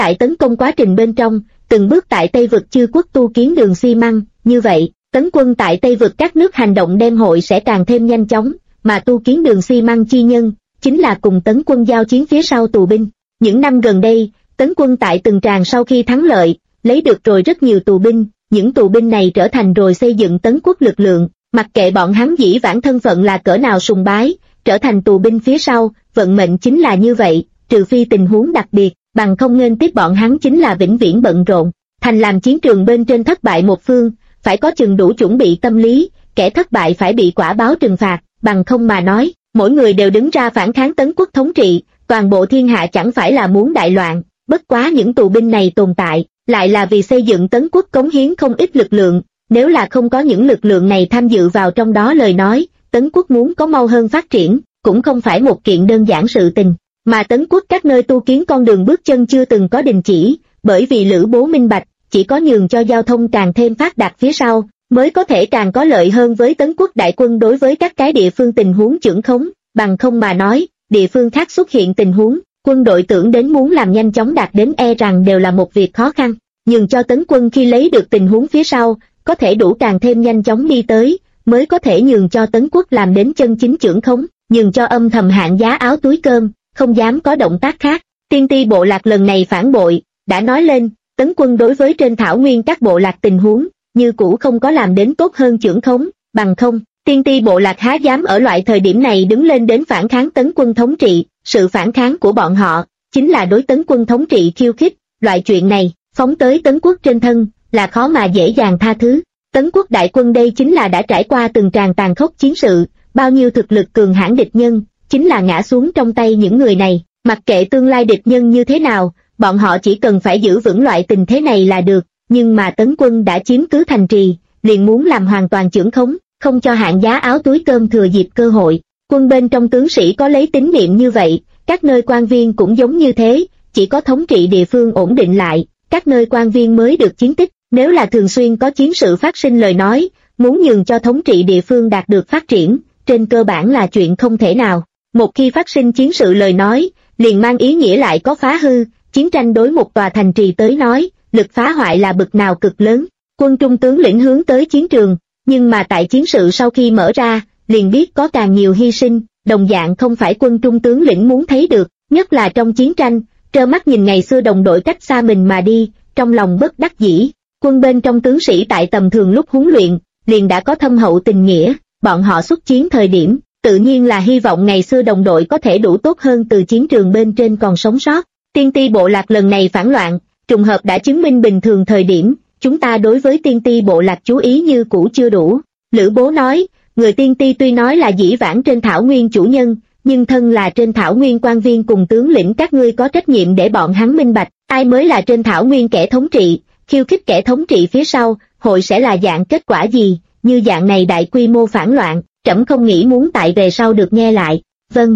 tại tấn công quá trình bên trong, từng bước tại Tây vực chư quốc tu kiến đường xi măng, như vậy, tấn quân tại Tây vực các nước hành động đem hội sẽ càng thêm nhanh chóng, mà tu kiến đường xi măng chi nhân, chính là cùng tấn quân giao chiến phía sau tù binh. Những năm gần đây, tấn quân tại từng tràng sau khi thắng lợi, lấy được rồi rất nhiều tù binh, những tù binh này trở thành rồi xây dựng tấn quốc lực lượng, mặc kệ bọn hắn dĩ vãng thân phận là cỡ nào sùng bái, trở thành tù binh phía sau, vận mệnh chính là như vậy, trừ phi tình huống đặc biệt, bằng không nên tiếp bọn hắn chính là vĩnh viễn bận rộn. Thành làm chiến trường bên trên thất bại một phương, phải có chừng đủ chuẩn bị tâm lý, kẻ thất bại phải bị quả báo trừng phạt, bằng không mà nói, mỗi người đều đứng ra phản kháng tấn quốc thống trị, toàn bộ thiên hạ chẳng phải là muốn đại loạn. Bất quá những tù binh này tồn tại, lại là vì xây dựng tấn quốc cống hiến không ít lực lượng, nếu là không có những lực lượng này tham dự vào trong đó lời nói, tấn quốc muốn có mau hơn phát triển, cũng không phải một kiện đơn giản sự tình. Mà tấn quốc các nơi tu kiến con đường bước chân chưa từng có đình chỉ, bởi vì Lữ Bố minh bạch, chỉ có nhường cho giao thông càng thêm phát đạt phía sau, mới có thể càng có lợi hơn với tấn quốc đại quân đối với các cái địa phương tình huống chưởng khống, bằng không mà nói, địa phương khác xuất hiện tình huống, quân đội tưởng đến muốn làm nhanh chóng đạt đến e rằng đều là một việc khó khăn, nhường cho tấn quân khi lấy được tình huống phía sau, có thể đủ càng thêm nhanh chóng đi tới, mới có thể nhường cho tấn quốc làm đến chân chính chưởng khống, nhường cho âm thầm hạn giá áo túi cơm, không dám có động tác khác. Tiên ti bộ lạc lần này phản bội, đã nói lên, tấn quân đối với trên thảo nguyên các bộ lạc tình huống, như cũ không có làm đến tốt hơn chưởng khống, bằng không, tiên ti bộ lạc há dám ở loại thời điểm này đứng lên đến phản kháng tấn quân thống trị, sự phản kháng của bọn họ, chính là đối tấn quân thống trị khiêu khích, loại chuyện này, phóng tới tấn quốc trên thân, là khó mà dễ dàng tha thứ. Tấn quốc đại quân đây chính là đã trải qua từng tràng tàn khốc chiến sự, bao nhiêu thực lực cường hãn địch nhân, chính là ngã xuống trong tay những người này, mặc kệ tương lai địch nhân như thế nào, bọn họ chỉ cần phải giữ vững loại tình thế này là được, nhưng mà tấn quân đã chiếm cứ thành trì, liền muốn làm hoàn toàn chưởng khống, không cho hạn giá áo túi cơm thừa dịp cơ hội. Quân bên trong tướng sĩ có lấy tín niệm như vậy, các nơi quan viên cũng giống như thế, chỉ có thống trị địa phương ổn định lại, các nơi quan viên mới được chiến tích, nếu là thường xuyên có chiến sự phát sinh lời nói, muốn nhường cho thống trị địa phương đạt được phát triển, trên cơ bản là chuyện không thể nào. Một khi phát sinh chiến sự lời nói, liền mang ý nghĩa lại có phá hư, chiến tranh đối một tòa thành trì tới nói, lực phá hoại là bực nào cực lớn. Quân trung tướng lĩnh hướng tới chiến trường, nhưng mà tại chiến sự sau khi mở ra, liền biết có càng nhiều hy sinh, đồng dạng không phải quân trung tướng lĩnh muốn thấy được, nhất là trong chiến tranh, trơ mắt nhìn ngày xưa đồng đội cách xa mình mà đi, trong lòng bất đắc dĩ. Quân bên trong tướng sĩ tại tầm thường lúc huấn luyện, liền đã có thâm hậu tình nghĩa, bọn họ xuất chiến thời điểm, tự nhiên là hy vọng ngày xưa đồng đội có thể đủ tốt hơn từ chiến trường bên trên còn sống sót. Tiên ti bộ lạc lần này phản loạn, trùng hợp đã chứng minh bình thường thời điểm, chúng ta đối với tiên ti bộ lạc chú ý như cũ chưa đủ. Lữ Bố nói, người tiên ti tuy nói là dĩ vãng trên thảo nguyên chủ nhân, nhưng thân là trên thảo nguyên quan viên cùng tướng lĩnh các ngươi có trách nhiệm để bọn hắn minh bạch, ai mới là trên thảo nguyên kẻ thống trị, khiêu khích kẻ thống trị phía sau, hội sẽ là dạng kết quả gì, như dạng này đại quy mô phản loạn, trẫm không nghĩ muốn tại về sau được nghe lại. Vâng.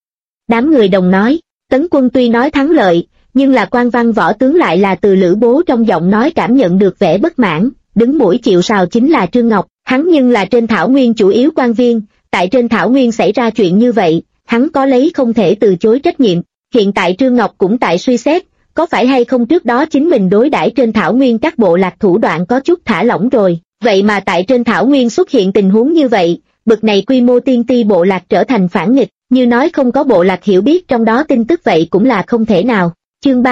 Đám người đồng nói, tấn quân tuy nói thắng lợi, nhưng là quan văn võ tướng lại là từ Lữ Bố trong giọng nói cảm nhận được vẻ bất mãn, đứng mũi chịu sào chính là Trương Ngọc, hắn nhưng là trên thảo nguyên chủ yếu quan viên, tại trên thảo nguyên xảy ra chuyện như vậy, hắn có lấy không thể từ chối trách nhiệm. Hiện tại Trương Ngọc cũng tại suy xét, có phải hay không trước đó chính mình đối đãi trên thảo nguyên các bộ lạc thủ đoạn có chút thả lỏng rồi, vậy mà tại trên thảo nguyên xuất hiện tình huống như vậy, bực này quy mô tiên ti bộ lạc trở thành phản nghịch, như nói không có bộ lạc hiểu biết trong đó tin tức vậy cũng là không thể nào. Chương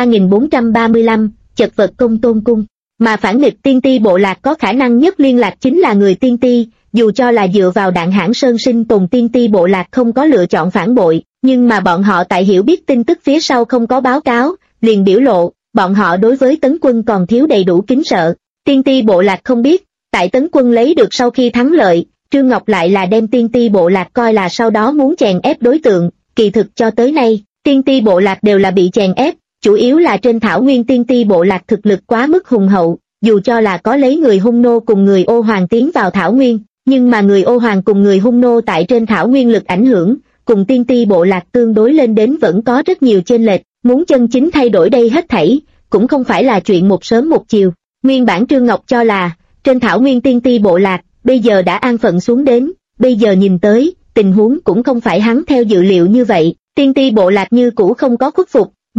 3435, chật vật công tôn cung. Mà phản nghịch tiên ti bộ lạc có khả năng nhất liên lạc chính là người tiên ti, dù cho là dựa vào Đạn Hãn Sơn sinh tồn tiên ti bộ lạc không có lựa chọn phản bội, nhưng mà bọn họ tại hiểu biết tin tức phía sau không có báo cáo, liền biểu lộ, bọn họ đối với tấn quân còn thiếu đầy đủ kính sợ. Tiên ti bộ lạc không biết, tại tấn quân lấy được sau khi thắng lợi, Trương Ngọc lại là đem tiên ti bộ lạc coi là sau đó muốn chèn ép đối tượng, kỳ thực cho tới nay, tiên ti bộ lạc đều là bị chèn ép, chủ yếu là trên thảo nguyên tiên ti bộ lạc thực lực quá mức hùng hậu, dù cho là có lấy người Hung nô cùng người Ô Hoàng tiến vào thảo nguyên, nhưng mà người Ô Hoàng cùng người Hung nô tại trên thảo nguyên lực ảnh hưởng, cùng tiên ti bộ lạc tương đối lên đến vẫn có rất nhiều chênh lệch, muốn chân chính thay đổi đây hết thảy, cũng không phải là chuyện một sớm một chiều. Nguyên bản Trương Ngọc cho là, trên thảo nguyên tiên ti bộ lạc, bây giờ đã an phận xuống đến, bây giờ nhìn tới, tình huống cũng không phải hắn theo dự liệu như vậy, tiên ti bộ lạc như cũ không có khuất phục,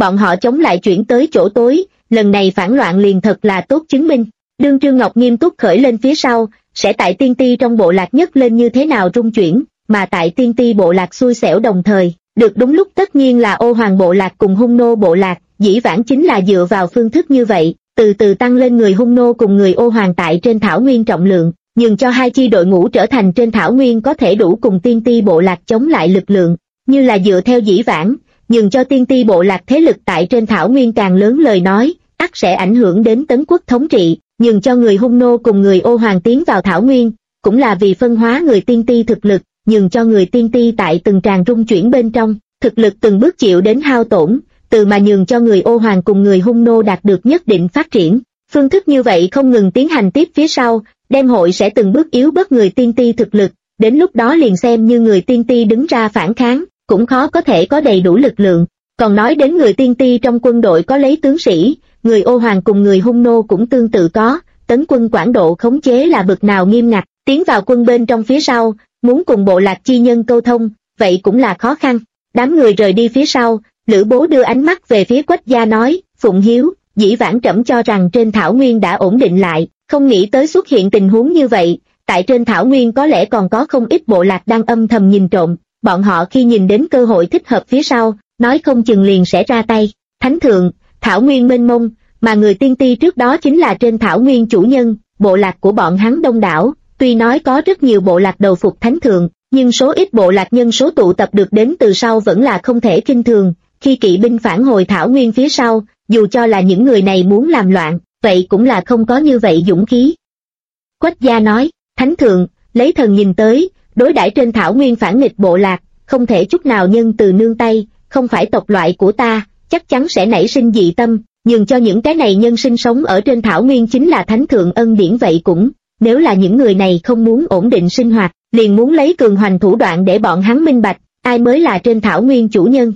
bọn họ chống lại chuyển tới chỗ tối, lần này phản loạn liền thật là tốt chứng minh. Đương Trương Ngọc nghiêm túc khởi lên phía sau, sẽ tại tiên ti trong bộ lạc nhất lên như thế nào rung chuyển, mà tại tiên ti bộ lạc xui xẻo đồng thời, được đúng lúc tất nhiên là Ô Hoàng bộ lạc cùng Hung Nô bộ lạc, dĩ vãng chính là dựa vào phương thức như vậy, từ từ tăng lên người Hung Nô cùng người Ô Hoàng tại trên thảo nguyên trọng lượng, nhường cho hai chi đội ngũ trở thành trên thảo nguyên có thể đủ cùng tiên ti bộ lạc chống lại lực lượng, như là dựa theo dĩ vãng, nhường cho tiên ti bộ lạc thế lực tại trên thảo nguyên càng lớn lời nói, ắt sẽ ảnh hưởng đến Tấn quốc thống trị, nhường cho người Hung Nô cùng người Ô Hoàng tiến vào thảo nguyên, cũng là vì phân hóa người tiên ti thực lực, nhường cho người tiên ti tại từng tràng rung chuyển bên trong, thực lực từng bước chịu đến hao tổn, từ mà nhường cho người Ô Hoàng cùng người Hung Nô đạt được nhất định phát triển. Phương thức như vậy không ngừng tiến hành tiếp phía sau, đem hội sẽ từng bước yếu bớt người tiên ti thực lực, đến lúc đó liền xem như người tiên ti đứng ra phản kháng, cũng khó có thể có đầy đủ lực lượng. Còn nói đến người tiên ti trong quân đội có lấy tướng sĩ, người Ô Hoàng cùng người Hung Nô cũng tương tự có, tấn quân quản độ khống chế là bực nào nghiêm ngặt, tiến vào quân bên trong phía sau, muốn cùng bộ lạc chi nhân câu thông, vậy cũng là khó khăn. Đám người rời đi phía sau, Lữ Bố đưa ánh mắt về phía Quách gia nói, Phụng Hiếu, dĩ vãng trẫm cho rằng trên thảo nguyên đã ổn định lại, không nghĩ tới xuất hiện tình huống như vậy, tại trên thảo nguyên có lẽ còn có không ít bộ lạc đang âm thầm nhìn trộm, bọn họ khi nhìn đến cơ hội thích hợp phía sau, nói không chừng liền sẽ ra tay. Thánh thượng, thảo nguyên mênh mông, mà người tiên ti trước đó chính là trên thảo nguyên chủ nhân, bộ lạc của bọn hắn đông đảo, tuy nói có rất nhiều bộ lạc đầu phục thánh thượng, nhưng số ít bộ lạc nhân số tụ tập được đến từ sau vẫn là không thể kinh thường, khi kỵ binh phản hồi thảo nguyên phía sau, dù cho là những người này muốn làm loạn, vậy cũng là không có như vậy dũng khí. Quách gia nói, thánh thượng, lấy thần nhìn tới, đối đãi trên thảo nguyên phản nghịch bộ lạc, không thể chút nào nhân từ nương tay, không phải tộc loại của ta, chắc chắn sẽ nảy sinh dị tâm, nhường cho những cái này nhân sinh sống ở trên thảo nguyên chính là thánh thượng ân điển vậy cũng, nếu là những người này không muốn ổn định sinh hoạt, liền muốn lấy cường hoành thủ đoạn để bọn hắn minh bạch, ai mới là trên thảo nguyên chủ nhân.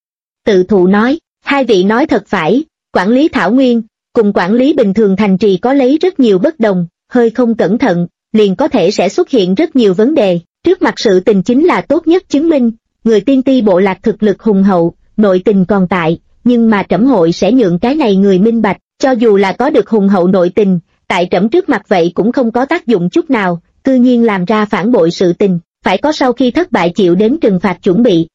Tự thụ nói, hai vị nói thật phải, quản lý thảo nguyên, cùng quản lý bình thường thành trì có lấy rất nhiều bất đồng, hơi không cẩn thận, liền có thể sẽ xuất hiện rất nhiều vấn đề, trước mặt sự tình chính là tốt nhất chứng minh, người tiên ti bộ lạc thực lực hùng hậu, nội tình còn tại, nhưng mà trẫm hội sẽ nhượng cái này người minh bạch, cho dù là có được hùng hậu nội tình, tại trẫm trước mặt vậy cũng không có tác dụng chút nào, tự nhiên làm ra phản bội sự tình, phải có sau khi thất bại chịu đến trừng phạt chuẩn bị.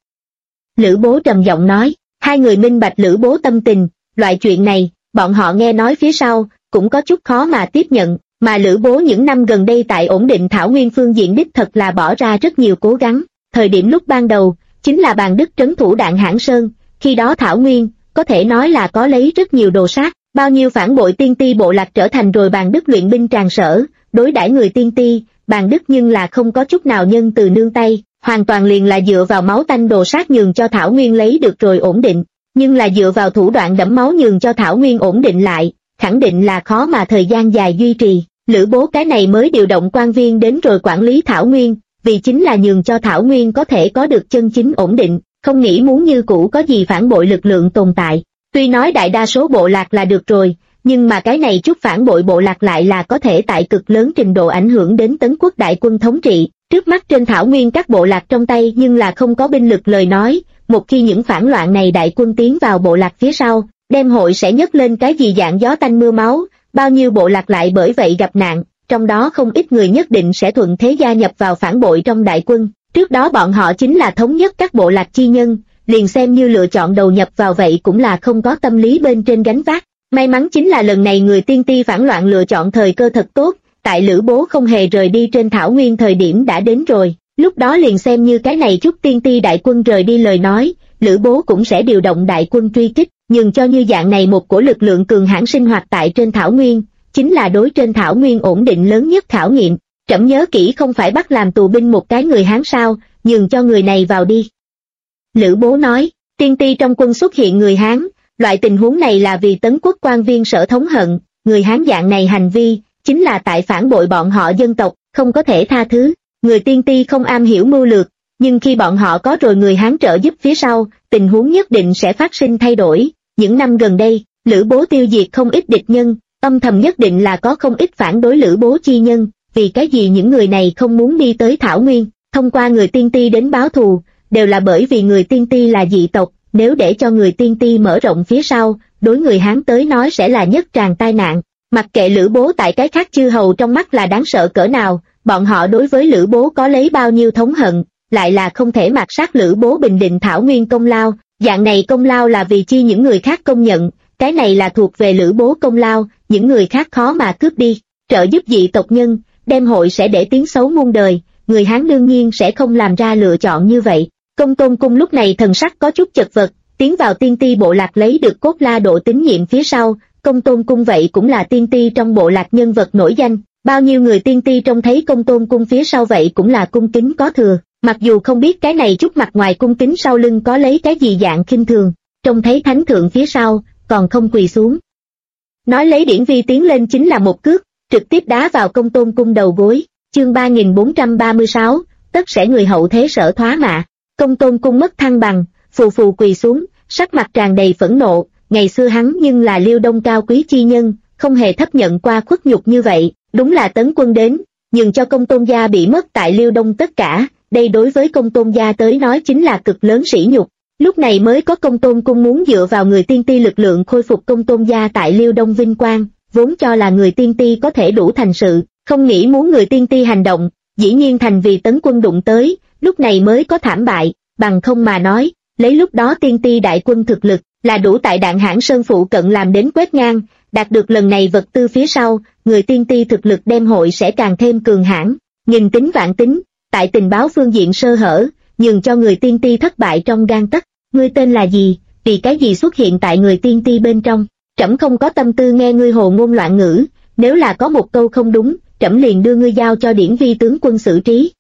Lữ Bố trầm giọng nói, hai người minh bạch Lữ Bố tâm tình, loại chuyện này, bọn họ nghe nói phía sau, cũng có chút khó mà tiếp nhận, mà Lữ Bố những năm gần đây tại ổn định thảo nguyên phương diện đích thật là bỏ ra rất nhiều cố gắng, thời điểm lúc ban đầu, chính là Bàn Đức trấn thủ Đạn Hãn Sơn, khi đó thảo nguyên, có thể nói là có lấy rất nhiều đồ sát, bao nhiêu phản bội tiên ti bộ lạc trở thành rồi Bàn Đức luyện binh tràn sở, đối đãi người tiên ti, Bàn Đức nhưng là không có chút nào nhân từ nương tay, hoàn toàn liền là dựa vào máu tanh đồ sát nhường cho thảo nguyên lấy được rồi ổn định, nhưng là dựa vào thủ đoạn đẫm máu nhường cho thảo nguyên ổn định lại, khẳng định là khó mà thời gian dài duy trì. Lữ Bố cái này mới điều động quan viên đến rồi quản lý thảo nguyên, vì chính là nhường cho thảo nguyên có thể có được chân chính ổn định, không nghĩ muốn như cũ có gì phản bội lực lượng tồn tại. Tuy nói đại đa số bộ lạc là được rồi, nhưng mà cái này chút phản bội bộ lạc lại là có thể tại cực lớn trình độ ảnh hưởng đến Tấn quốc đại quân thống trị. Trước mắt trên thảo nguyên các bộ lạc trong tay nhưng là không có binh lực lời nói, một khi những phản loạn này đại quân tiến vào bộ lạc phía sau, đem hội sẽ nhấc lên cái gì dạng gió tanh mưa máu, bao nhiêu bộ lạc lại bởi vậy gặp nạn, trong đó không ít người nhất định sẽ thuận thế gia nhập vào phản bội trong đại quân. Trước đó bọn họ chính là thống nhất các bộ lạc chi nhân, liền xem như lựa chọn đầu nhập vào vậy cũng là không có tâm lý bên trên gánh vác. May mắn chính là lần này người tiên ti phản loạn lựa chọn thời cơ thật tốt, tại Lữ Bố không hề rời đi trên thảo nguyên thời điểm đã đến rồi, lúc đó liền xem như cái này chút tiên ti đại quân rời đi lời nói, Lữ Bố cũng sẽ điều động đại quân truy kích, nhưng cho như dạng này một của lực lượng cường hãn sinh hoạt tại trên thảo nguyên, chính là đối trên thảo nguyên ổn định lớn nhất khảo nghiệm. Trẫm nhớ kỹ không phải bắt làm tù binh một cái người Hán sao, nhường cho người này vào đi. Lữ Bố nói, tiên ti trong quân xuất hiện người Hán, loại tình huống này là vì Tấn quốc quan viên sở thống hận, người Hán dạng này hành vi, chính là tại phản bội bọn họ dân tộc, không có thể tha thứ. Người tiên ti không am hiểu mưu lược, nhưng khi bọn họ có rồi người Hán trợ giúp phía sau, tình huống nhất định sẽ phát sinh thay đổi. Những năm gần đây, Lữ Bố tiêu diệt không ít địch nhân, âm thầm nhất định là có không ít phản đối Lữ Bố chi nhân, vì cái gì những người này không muốn đi tới thảo nguyên, thông qua người tiên ti đến báo thù, đều là bởi vì người tiên ti là dị tộc, nếu để cho người tiên ti mở rộng phía sau, đối người Hán tới nói sẽ là nhất tràng tai nạn. Mặc kệ Lữ Bố tại cái khác chư hầu trong mắt là đáng sợ cỡ nào, bọn họ đối với Lữ Bố có lấy bao nhiêu thống hận, lại là không thể mạt sát Lữ Bố bình định thảo nguyên công lao, dạng này công lao là vì chi những người khác công nhận, cái này là thuộc về Lữ Bố công lao, những người khác khó mà cướp đi. Trợ giúp dị tộc nhân, đem hội sẽ để tiếng xấu muôn đời, người Hán đương nhiên sẽ không làm ra lựa chọn như vậy. Công Tôn Cung lúc này thần sắc có chút chật vật, tiến vào tiên ti bộ lạc lấy được Cốt La độ tín nhiệm phía sau, Công Tôn Cung vậy cũng là tiên ti trong bộ lạc nhân vật nổi danh, bao nhiêu người tiên ti trông thấy Công Tôn Cung phía sau vậy cũng là cung kính có thừa, mặc dù không biết cái này chút mặt ngoài cung kính sau lưng có lấy cái gì dạng khinh thường, trông thấy thánh thượng phía sau, còn không quỳ xuống. Nói lấy Điển Vi tiến lên chính là một cước, trực tiếp đá vào Công Tôn Cung đầu gối, chương 3436, tất sẽ người hậu thế sở thoá mạ. Công Tôn Cung mất thăng bằng, phù phù quỳ xuống, sắc mặt tràn đầy phẫn nộ, ngày xưa hắn nhưng là Liêu Đông cao quý chi nhân, không hề thấp nhận qua khuất nhục như vậy, đúng là tấn quân đến, nhưng cho Công Tôn gia bị mất tại Liêu Đông tất cả, đây đối với Công Tôn gia tới nói chính là cực lớn sỉ nhục. Lúc này mới có Công Tôn Cung muốn dựa vào người tiên ti lực lượng khôi phục Công Tôn gia tại Liêu Đông vinh quang, vốn cho là người tiên ti có thể đủ thành sự, không nghĩ muốn người tiên ti hành động, dĩ nhiên thành vì tấn quân đụng tới, lúc này mới có thảm bại, bằng không mà nói, lấy lúc đó tiên ti đại quân thực lực, là đủ tại Đạn Hãn Sơn phụ cận làm đến quét ngang, đạt được lần này vật tư phía sau, người tiên ti thực lực đem hội sẽ càng thêm cường hãn, nghìn tính vạn tính, tại tình báo phương diện sơ hở, nhường cho người tiên ti thất bại trong gang tấc. Ngươi tên là gì, vì cái gì xuất hiện tại người tiên ti bên trong? Trẫm không có tâm tư nghe ngươi hồ ngôn loạn ngữ, nếu là có một câu không đúng, trẫm liền đưa ngươi giao cho Điển Vi tướng quân xử trí.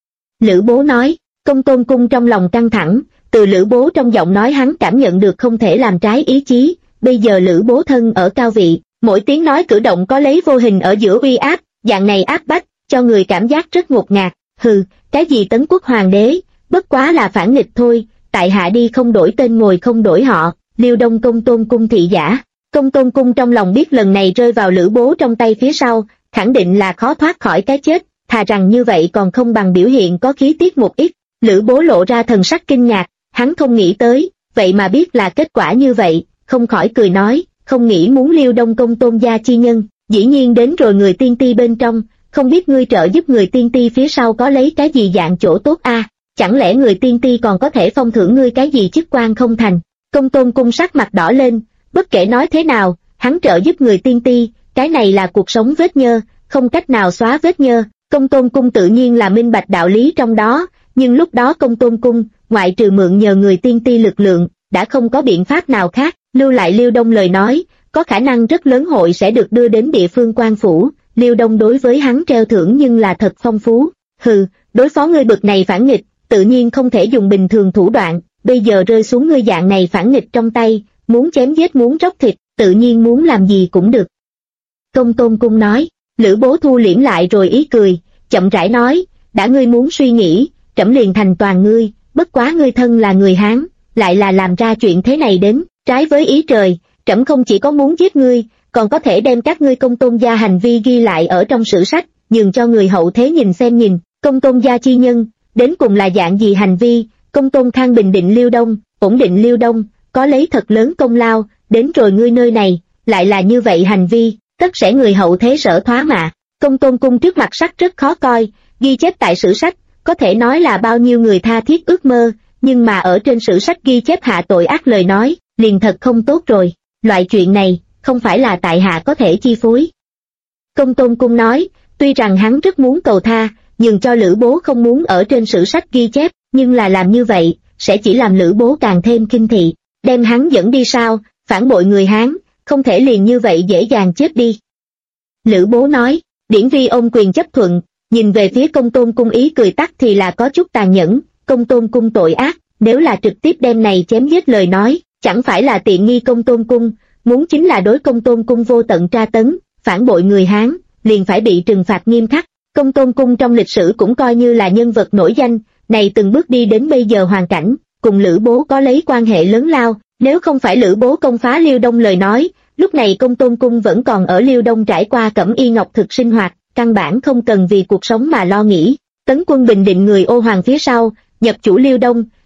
Lữ Bố nói. Công Tôn Cung trong lòng căng thẳng, từ Lữ Bố trong giọng nói hắn cảm nhận được không thể làm trái ý chí, bây giờ Lữ Bố thân ở cao vị, mỗi tiếng nói cử động có lấy vô hình ở giữa uy áp, dạng này áp bách, cho người cảm giác rất ngột ngạt. Hừ, cái gì Tấn Quốc hoàng đế, bất quá là phản nghịch thôi, tại hạ đi không đổi tên ngồi không đổi họ, Liêu Đông Công Tôn Cung thị giả. Công Tôn Cung trong lòng biết lần này rơi vào Lữ Bố trong tay phía sau, khẳng định là khó thoát khỏi cái chết, thà rằng như vậy còn không bằng biểu hiện có khí tiết một ít. Lữ Bố lộ ra thần sắc kinh ngạc, hắn không nghĩ tới, vậy mà biết là kết quả như vậy, không khỏi cười nói, không nghĩ muốn Liêu Đông Công Tôn gia chi nhân, dĩ nhiên đến rồi người tiên ti bên trong, không biết ngươi trợ giúp người tiên ti phía sau có lấy cái gì dạng chỗ tốt a? Chẳng lẽ người tiên ti còn có thể phong thưởng ngươi cái gì chức quan không thành? Công Tôn Cung sắc mặt đỏ lên, bất kể nói thế nào, hắn trợ giúp người tiên ti, cái này là cuộc sống vết nhơ, không cách nào xóa vết nhơ. Công Tôn Cung tự nhiên là minh bạch đạo lý trong đó, nhưng lúc đó Công Tôn Cung, ngoại trừ mượn nhờ người tiên ti lực lượng, đã không có biện pháp nào khác, lưu lại Liêu Đông lời nói, có khả năng rất lớn hội sẽ được đưa đến địa phương quan phủ, Liêu Đông đối với hắn treo thưởng nhưng là thật phong phú. Hừ, đối phó ngươi bực này phản nghịch, tự nhiên không thể dùng bình thường thủ đoạn, bây giờ rơi xuống ngươi dạng này phản nghịch trong tay, muốn chém giết muốn róc thịt, tự nhiên muốn làm gì cũng được. Công Tôn Cung nói. Lữ Bố thu liễm lại rồi ý cười, chậm rãi nói, đã ngươi muốn suy nghĩ, trẫm liền thành toàn ngươi, bất quá ngươi thân là người Hán, lại là làm ra chuyện thế này đến, trái với ý trời, trẫm không chỉ có muốn giết ngươi, còn có thể đem các ngươi Công Tôn gia hành vi ghi lại ở trong sử sách, nhường cho người hậu thế nhìn xem nhìn, Công Tôn gia chi nhân, đến cùng là dạng gì hành vi. Công Tôn Khang bình định Liêu Đông, ổn định Liêu Đông, có lấy thật lớn công lao, đến rồi ngươi nơi này, lại là như vậy hành vi, tất sẽ người hậu thế sở thoá mạ. Công Tôn Cung trước mặt sắc rất khó coi, ghi chép tại sử sách, có thể nói là bao nhiêu người tha thiết ước mơ, nhưng mà ở trên sử sách ghi chép hạ tội ác lời nói, liền thật không tốt rồi, loại chuyện này, không phải là tại hạ có thể chi phối. Công Tôn Cung nói, tuy rằng hắn rất muốn cầu tha, nhưng cho Lữ Bố không muốn ở trên sử sách ghi chép, nhưng là làm như vậy, sẽ chỉ làm Lữ Bố càng thêm kinh thị, đem hắn dẫn đi sao, phản bội người Hán, không thể liền như vậy dễ dàng chết đi. Lữ Bố nói, Điển Vi ôm quyền chấp thuận, nhìn về phía Công Tôn Cung ý cười tắt thì là có chút tàn nhẫn, Công Tôn Cung tội ác, nếu là trực tiếp đem này chém giết lời nói, chẳng phải là tiện nghi Công Tôn Cung, muốn chính là đối Công Tôn Cung vô tận tra tấn, phản bội người Hán, liền phải bị trừng phạt nghiêm khắc. Công Tôn Cung trong lịch sử cũng coi như là nhân vật nổi danh, này từng bước đi đến bây giờ hoàn cảnh, cùng Lữ Bố có lấy quan hệ lớn lao, nếu không phải Lữ Bố công phá Liêu Đông lời nói, lúc này Công Tôn Cung vẫn còn ở Liêu Đông trải qua cẩm y ngọc thực sinh hoạt, căn bản không cần vì cuộc sống mà lo nghĩ. Tấn quân bình định người Ô Hoàng phía sau, nhập chủ Liêu Đông,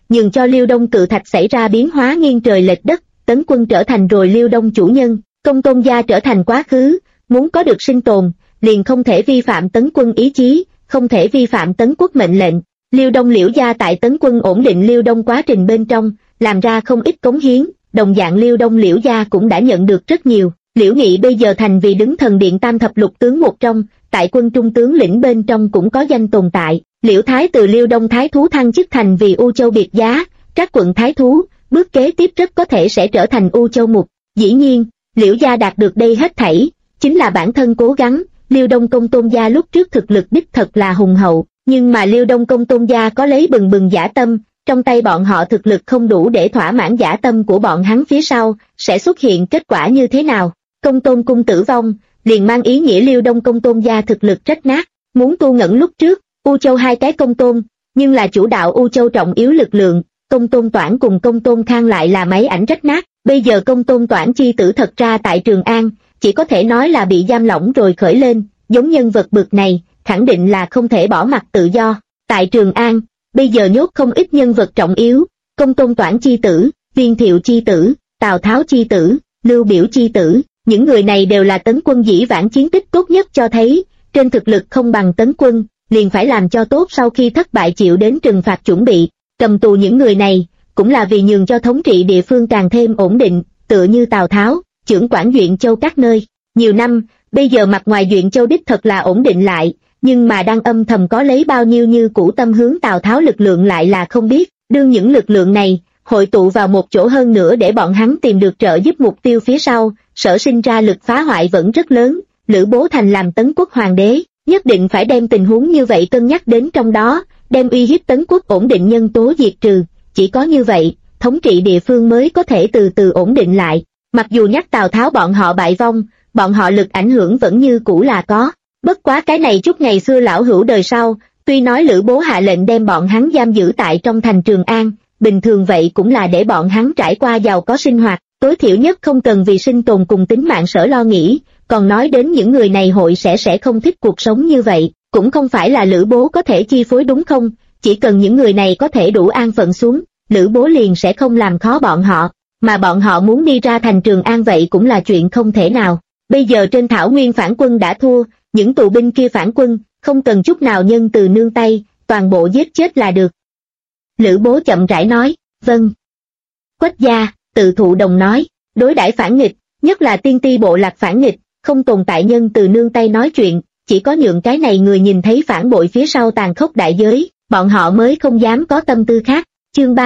nhường cho Liêu Đông cự thạch xảy ra biến hóa nghiêng trời lệch đất, Tấn Quân trở thành rồi Liêu Đông chủ nhân, Công Tôn gia trở thành quá khứ, muốn có được sinh tồn, liền không thể vi phạm Tấn Quân ý chí, không thể vi phạm Tấn Quốc mệnh lệnh. Liêu Đông Liễu gia tại Tấn Quân ổn định Liêu Đông quá trình bên trong, làm ra không ít cống hiến, đồng dạng Liêu Đông Liễu gia cũng đã nhận được rất nhiều. Liễu Nghị bây giờ thành vì đứng thần điện tam thập lục tướng một trong, tại quân trung tướng lĩnh bên trong cũng có danh tồn tại. Liễu Thái từ Liêu Đông Thái thú thăng chức thành vì U Châu biệt giá, Trác quận Thái thú, bước kế tiếp rất có thể sẽ trở thành U Châu mục. Dĩ nhiên, Liễu gia đạt được đây hết thảy, chính là bản thân cố gắng. Liêu Đông Công Tôn gia lúc trước thực lực đích thật là hùng hậu, nhưng mà Liêu Đông Công Tôn gia có lấy bừng bừng dã tâm, trong tay bọn họ thực lực không đủ để thỏa mãn dã tâm của bọn hắn, phía sau sẽ xuất hiện kết quả như thế nào. Công Tôn cung tử vong, liền mang ý nghĩa Liêu Đông Công Tôn gia thực lực rách nát. Muốn tu ngẩn lúc trước, U Châu hai cái Công Tôn, nhưng là chủ đạo U Châu trọng yếu lực lượng, Công Tôn Toản cùng Công Tôn Khang lại là máy ảnh rách nát. Bây giờ Công Tôn Toản chi tử thật ra tại Trường An, chỉ có thể nói là bị giam lỏng rồi khởi lên, giống nhân vật bực này, khẳng định là không thể bỏ mặc tự do. Tại Trường An, bây giờ nhốt không ít nhân vật trọng yếu, Công Tôn Toản chi tử, Viên Thiệu chi tử, Tào Tháo chi tử, Lưu Biểu chi tử, những người này đều là Tấn Quân dĩ vãng chiến tích tốt nhất, cho thấy, trên thực lực không bằng Tấn Quân, liền phải làm cho tốt sau khi thất bại chịu đến trừng phạt chuẩn bị. Cầm tù những người này, cũng là vì nhường cho thống trị địa phương càng thêm ổn định, tựa như Tào Tháo, chưởng quản Duyện Châu các nơi. Nhiều năm, bây giờ mặt ngoài Duyện Châu đích thật là ổn định lại, nhưng mà đang âm thầm có lấy bao nhiêu như cũ tâm hướng Tào Tháo lực lượng lại là không biết. Đương những lực lượng này hội tụ vào một chỗ, hơn nữa để bọn hắn tìm được trợ giúp mục tiêu phía sau, sở sinh ra lực phá hoại vẫn rất lớn. Lữ Bố Thành làm Tấn Quốc hoàng đế, nhất định phải đem tình huống như vậy cân nhắc đến trong đó, đem uy hiếp Tấn Quốc ổn định nhân tố diệt trừ. Chỉ có như vậy, thống trị địa phương mới có thể từ từ ổn định lại. Mặc dù nhắc Tào Tháo bọn họ bại vong, bọn họ lực ảnh hưởng vẫn như cũ là có. Bất quá cái này chút ngày xưa lão hữu đời sau, tuy nói Lữ Bố hạ lệnh đem bọn hắn giam giữ tại trong thành Trường An, bình thường vậy cũng là để bọn hắn trải qua giàu có sinh hoạt, tối thiểu nhất không cần vì sinh tồn cùng tính mạng sở lo nghĩ. Còn nói đến những người này hội sẽ không thích cuộc sống như vậy, cũng không phải là Lữ Bố có thể chi phối đúng không? Chỉ cần những người này có thể đủ an phận xuống, Lữ Bố liền sẽ không làm khó bọn họ, mà bọn họ muốn đi ra thành Trường An vậy cũng là chuyện không thể nào. Bây giờ trên thảo nguyên phản quân đã thua, những tù binh kia phản quân, không cần chút nào nhân từ nương tay, toàn bộ giết chết là được. Lữ Bố chậm rãi nói, vâng. Quách gia, Tự Thụ Đồng nói, đối đãi phản nghịch, nhất là tiên ti bộ lạc phản nghịch, không tồn tại nhân từ nương tay nói chuyện, chỉ có nhượng cái này người nhìn thấy phản bội phía sau tàn khốc đại giới, bọn họ mới không dám có tâm tư khác. Chương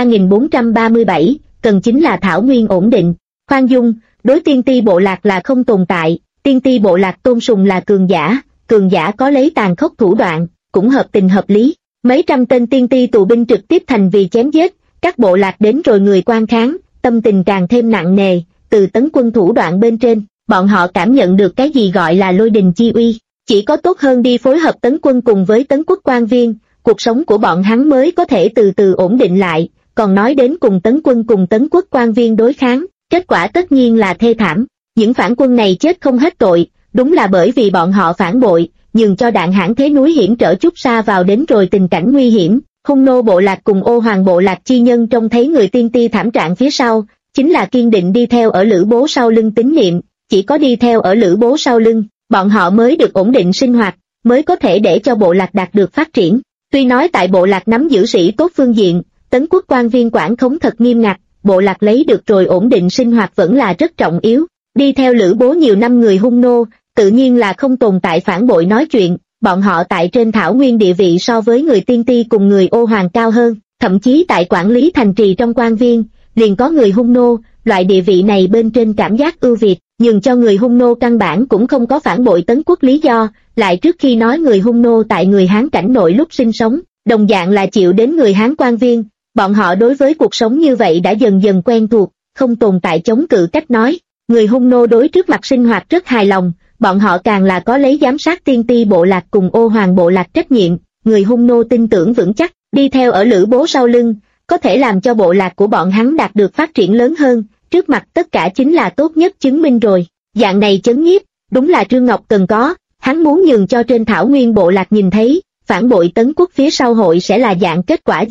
3437, cần chính là thảo nguyên ổn định. Khoan dung, đối tiên ti bộ lạc là không tồn tại, tiên ti bộ lạc tôn sùng là cường giả có lấy tàn khốc thủ đoạn, cũng hợp tình hợp lý. Mấy trăm tên tiên ti tù binh trực tiếp thành vì chém giết, các bộ lạc đến rồi người quan kháng, tâm tình càng thêm nặng nề. Từ Tấn Quân thủ đoạn bên trên, bọn họ cảm nhận được cái gì gọi là lôi đình chi uy, chỉ có tốt hơn đi phối hợp Tấn Quân cùng với Tấn Quốc quan viên, cuộc sống của bọn hắn mới có thể từ từ ổn định lại. Còn nói đến cùng Tấn Quân cùng Tấn Quốc quan viên đối kháng, kết quả tất nhiên là thê thảm. Những phản quân này chết không hết tội, đúng là bởi vì bọn họ phản bội, nhường cho Đạn Hãn thế núi hiểm trở chút xa vào đến rồi tình cảnh nguy hiểm. Hung nô bộ lạc cùng Ô Hoàng bộ lạc chi nhân trông thấy người tiên ti thảm trạng phía sau, chính là kiên định đi theo ở Lữ Bố sau lưng tín niệm, chỉ có đi theo ở Lữ Bố sau lưng, bọn họ mới được ổn định sinh hoạt, mới có thể để cho bộ lạc đạt được phát triển. Tuy nói tại bộ lạc nắm giữ sĩ tốt phương diện, Tấn Quốc quan viên quản khống thật nghiêm ngặt, bộ lạc lấy được rồi ổn định sinh hoạt vẫn là rất trọng yếu. Đi theo Lữ Bố nhiều năm người hung nô, tự nhiên là không tồn tại phản bội nói chuyện, bọn họ tại trên thảo nguyên địa vị so với người tiên ti cùng người Ô Hoàng cao hơn, thậm chí tại quản lý thành trì trong quan viên, liền có người hung nô, loại địa vị này bên trên cảm giác ưu việt, nhường cho người hung nô căn bản cũng không có phản bội Tấn Quốc lý do. Lại trước khi nói người hung nô tại người Hán cảnh nội lúc sinh sống, đồng dạng là chịu đến người Hán quan viên, bọn họ đối với cuộc sống như vậy đã dần dần quen thuộc, không tồn tại chống cự cách nói. Người hung nô đối trước mặt sinh hoạt rất hài lòng, bọn họ càng là có lấy giám sát tiên ti bộ lạc cùng Ô Hoàng bộ lạc trách nhiệm. Người hung nô tin tưởng vững chắc, đi theo ở Lữ Bố sau lưng, có thể làm cho bộ lạc của bọn hắn đạt được phát triển lớn hơn, trước mặt tất cả chính là tốt nhất chứng minh rồi. Dạng này chấn nhiếp, đúng là Trương Ngọc cần có, hắn muốn nhường cho trên thảo nguyên bộ lạc nhìn thấy, phản bội Tấn Quốc phía sau hội sẽ là dạng kết quả gì,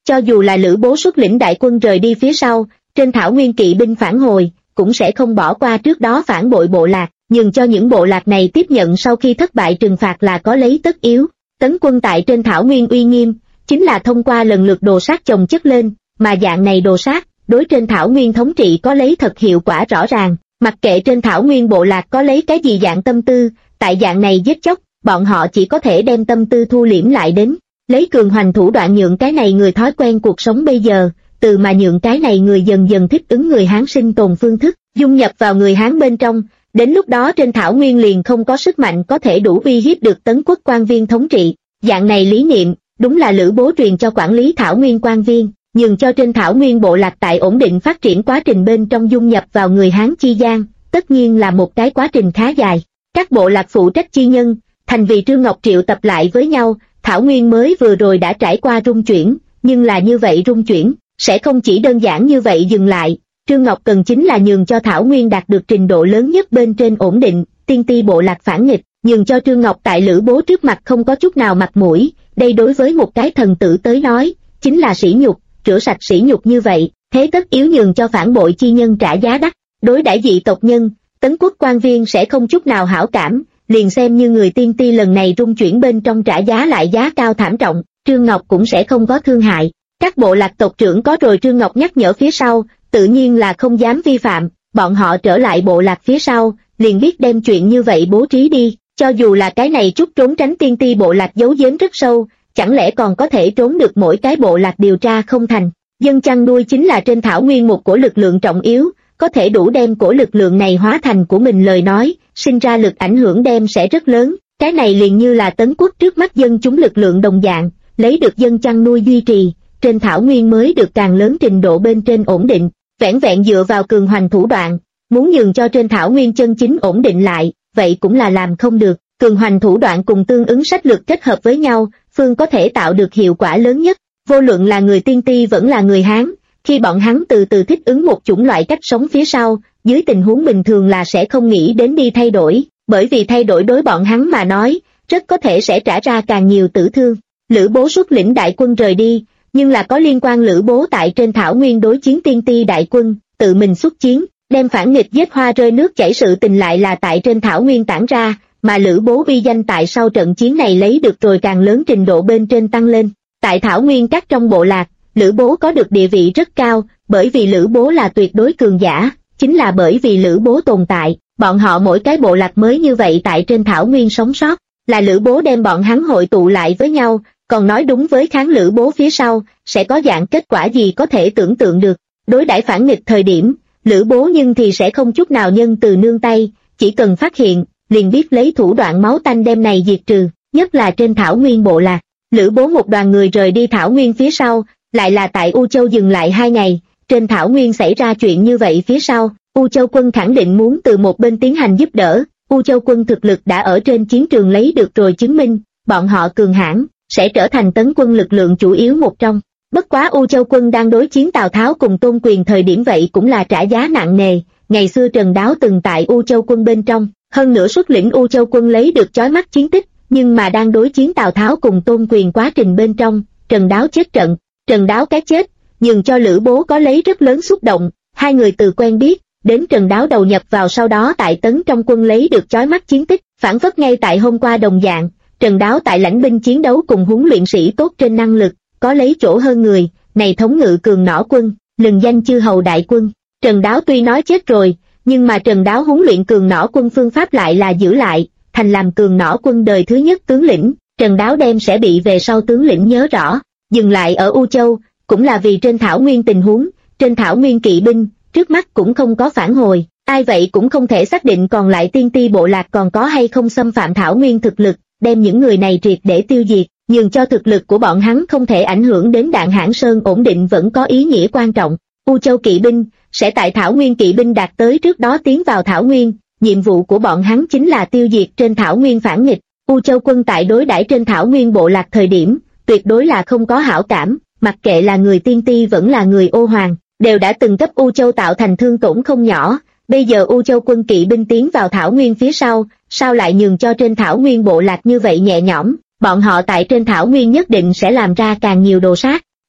Cho dù là Lữ Bố xuất lĩnh đại quân rời đi phía sau, trên thảo nguyên kỵ binh phản hồi, cũng sẽ không bỏ qua trước đó phản bội bộ lạc, nhưng cho những bộ lạc này tiếp nhận sau khi thất bại trừng phạt là có lấy tất yếu. Tấn quân tại trên thảo nguyên uy nghiêm, chính là thông qua lần lượt đồ sát chồng chất lên, mà dạng này đồ sát, đối trên thảo nguyên thống trị có lấy thật hiệu quả rõ ràng, mặc kệ trên thảo nguyên bộ lạc có lấy cái gì dạng tâm tư, tại dạng này giết chóc, bọn họ chỉ có thể đem tâm tư thu liễm lại đến, lấy cường hoành thủ đoạn nhượng cái này người thói quen cuộc sống bây giờ, từ mà nhượng cái này người dần dần thích ứng người Hán sinh tồn phương thức, dung nhập vào người Hán bên trong, đến lúc đó trên thảo nguyên liền không có sức mạnh có thể đủ uy hiếp được Tấn quốc quan viên thống trị, dạng này lý niệm, đúng là Lữ Bố truyền cho quản lý thảo nguyên quan viên, nhường cho trên thảo nguyên bộ lạc tại ổn định phát triển quá trình bên trong dung nhập vào người Hán chi gian, tất nhiên là một cái quá trình khá dài. Các bộ lạc phụ trách chi nhân, thành vì Trương Ngọc triệu tập lại với nhau, thảo nguyên mới vừa rồi đã trải qua rung chuyển, nhưng là như vậy rung chuyển, sẽ không chỉ đơn giản như vậy dừng lại. Trương Ngọc cần chính là nhường cho thảo nguyên đạt được trình độ lớn nhất bên trên ổn định, tiên ti bộ lạc phản nghịch, nhường cho Trương Ngọc tại Lữ Bố trước mặt không có chút nào mặt mũi, đây đối với một cái thần tử tới nói, chính là sỉ nhục, rửa sạch sỉ nhục như vậy, thế tất yếu nhường cho phản bội chi nhân trả giá đắt. Đối đãi dị tộc nhân, Tấn quốc quan viên sẽ không chút nào hảo cảm, liền xem như người tiên ti lần này rung chuyển bên trong trả giá lại giá cao thảm trọng, Trương Ngọc cũng sẽ không có thương hại. Các bộ lạc tộc trưởng có rồi Trương Ngọc nhắc nhở phía sau, tự nhiên là không dám vi phạm, bọn họ trở lại bộ lạc phía sau, liền biết đem chuyện như vậy bố trí đi, cho dù là cái này chút trốn tránh tiên ti bộ lạc giấu giếm rất sâu, chẳng lẽ còn có thể trốn được mỗi cái bộ lạc điều tra không thành. Dân chăn nuôi chính là trên thảo nguyên một cổ lực lượng trọng yếu, có thể đủ đem cổ lực lượng này hóa thành của mình lời nói, sinh ra lực ảnh hưởng đem sẽ rất lớn, cái này liền như là Tấn quốc trước mắt dân chúng lực lượng đồng dạng, lấy được dân chăn nuôi duy trì, trên thảo nguyên mới được càng lớn trình độ bên trên ổn định, vẻn vẹn dựa vào cường hoành thủ đoạn, muốn nhường cho trên thảo nguyên chân chính ổn định lại, vậy cũng là làm không được, cường hoành thủ đoạn cùng tương ứng sách lược kết hợp với nhau, phương có thể tạo được hiệu quả lớn nhất, vô luận là người tiên ti vẫn là người Hán, khi bọn hắn từ từ thích ứng một chủng loại cách sống phía sau, dưới tình huống bình thường là sẽ không nghĩ đến đi thay đổi, bởi vì thay đổi đối bọn hắn mà nói, rất có thể sẽ trả ra càng nhiều tử thương. Lữ Bố xuất lĩnh đại quân rời đi, nhưng là có liên quan Lữ Bố tại trên thảo nguyên đối chiến tiên ti đại quân, tự mình xuất chiến, đem phản nghịch giết hoa rơi nước chảy sự tình lại là tại trên thảo nguyên tản ra, mà Lữ Bố uy danh tại sau trận chiến này lấy được rồi càng lớn trình độ bên trên tăng lên. Tại thảo nguyên các trong bộ lạc, Lữ Bố có được địa vị rất cao, bởi vì Lữ Bố là tuyệt đối cường giả, chính là bởi vì Lữ Bố tồn tại, bọn họ mỗi cái bộ lạc mới như vậy tại trên thảo nguyên sống sót, là Lữ Bố đem bọn hắn hội tụ lại với nhau, còn nói đúng với kháng Lữ Bố phía sau, sẽ có dạng kết quả gì có thể tưởng tượng được. Đối đãi phản nghịch thời điểm, Lữ Bố nhưng thì sẽ không chút nào nhân từ nương tay, chỉ cần phát hiện, liền biết lấy thủ đoạn máu tanh đem này diệt trừ, nhất là trên thảo nguyên bộ lạc. Lữ Bố một đoàn người rời đi thảo nguyên phía sau, lại là tại U Châu dừng lại 2 ngày, trên thảo nguyên xảy ra chuyện như vậy phía sau, U Châu quân khẳng định muốn từ một bên tiến hành giúp đỡ, U Châu quân thực lực đã ở trên chiến trường lấy được rồi chứng minh, bọn họ cường hãn, sẽ trở thành tấn quân lực lượng chủ yếu một trong. Bất quá U Châu quân đang đối chiến Tào Tháo cùng Tôn Quyền thời điểm vậy cũng là trả giá nặng nề, ngày xưa Trần Đáo từng tại U Châu quân bên trong, hơn nữa xuất lĩnh U Châu quân lấy được chói mắt chiến tích, nhưng mà đang đối chiến Tào Tháo cùng Tôn Quyền quá trình bên trong, Trần Đáo chết trận, Trần Đáo cái chết, nhường cho Lữ Bố có lấy rất lớn xúc động, hai người từ quen biết, đến Trần Đáo đầu nhập vào sau đó tại tấn trong quân lấy được chói mắt chiến tích, phản phất ngay tại hôm qua đồng dạng, Trần Đáo tại lãnh binh chiến đấu cùng huấn luyện sĩ tốt trên năng lực, có lấy chỗ hơn người, này thống ngự cường nỏ quân, lừng danh chư hầu đại quân. Trần Đáo tuy nói chết rồi, nhưng mà Trần Đáo huấn luyện cường nỏ quân phương pháp lại là giữ lại, thành làm cường nỏ quân đời thứ nhất tướng lĩnh, Trần Đáo đem sẽ bị về sau tướng lĩnh nhớ rõ, dừng lại ở U Châu, cũng là vì trên thảo nguyên tình huống, trên thảo nguyên kỵ binh, trước mắt cũng không có phản hồi, ai vậy cũng không thể xác định còn lại tiên ti bộ lạc còn có hay không xâm phạm thảo nguyên thực lực, đem những người này triệt để tiêu diệt, nhường cho thực lực của bọn hắn không thể ảnh hưởng đến Đạn Hãn Sơn ổn định vẫn có ý nghĩa quan trọng. U Châu kỵ binh, sẽ tại thảo nguyên kỵ binh đạt tới trước đó tiến vào thảo nguyên, nhiệm vụ của bọn hắn chính là tiêu diệt trên thảo nguyên phản nghịch. U Châu quân tại đối đãi trên thảo nguyên bộ lạc thời điểm, tuyệt đối là không có hảo cảm, mặc kệ là người tiên ti vẫn là người ô hoàng, đều đã từng cấp U Châu tạo thành thương tổn không nhỏ, bây giờ U Châu quân kỵ binh tiến vào thảo nguyên phía sau, sao lại nhường cho trên thảo nguyên bộ lạc như vậy nhẹ nhõm, bọn họ tại trên thảo nguyên nhất định sẽ làm ra càng nhiều đồ sát.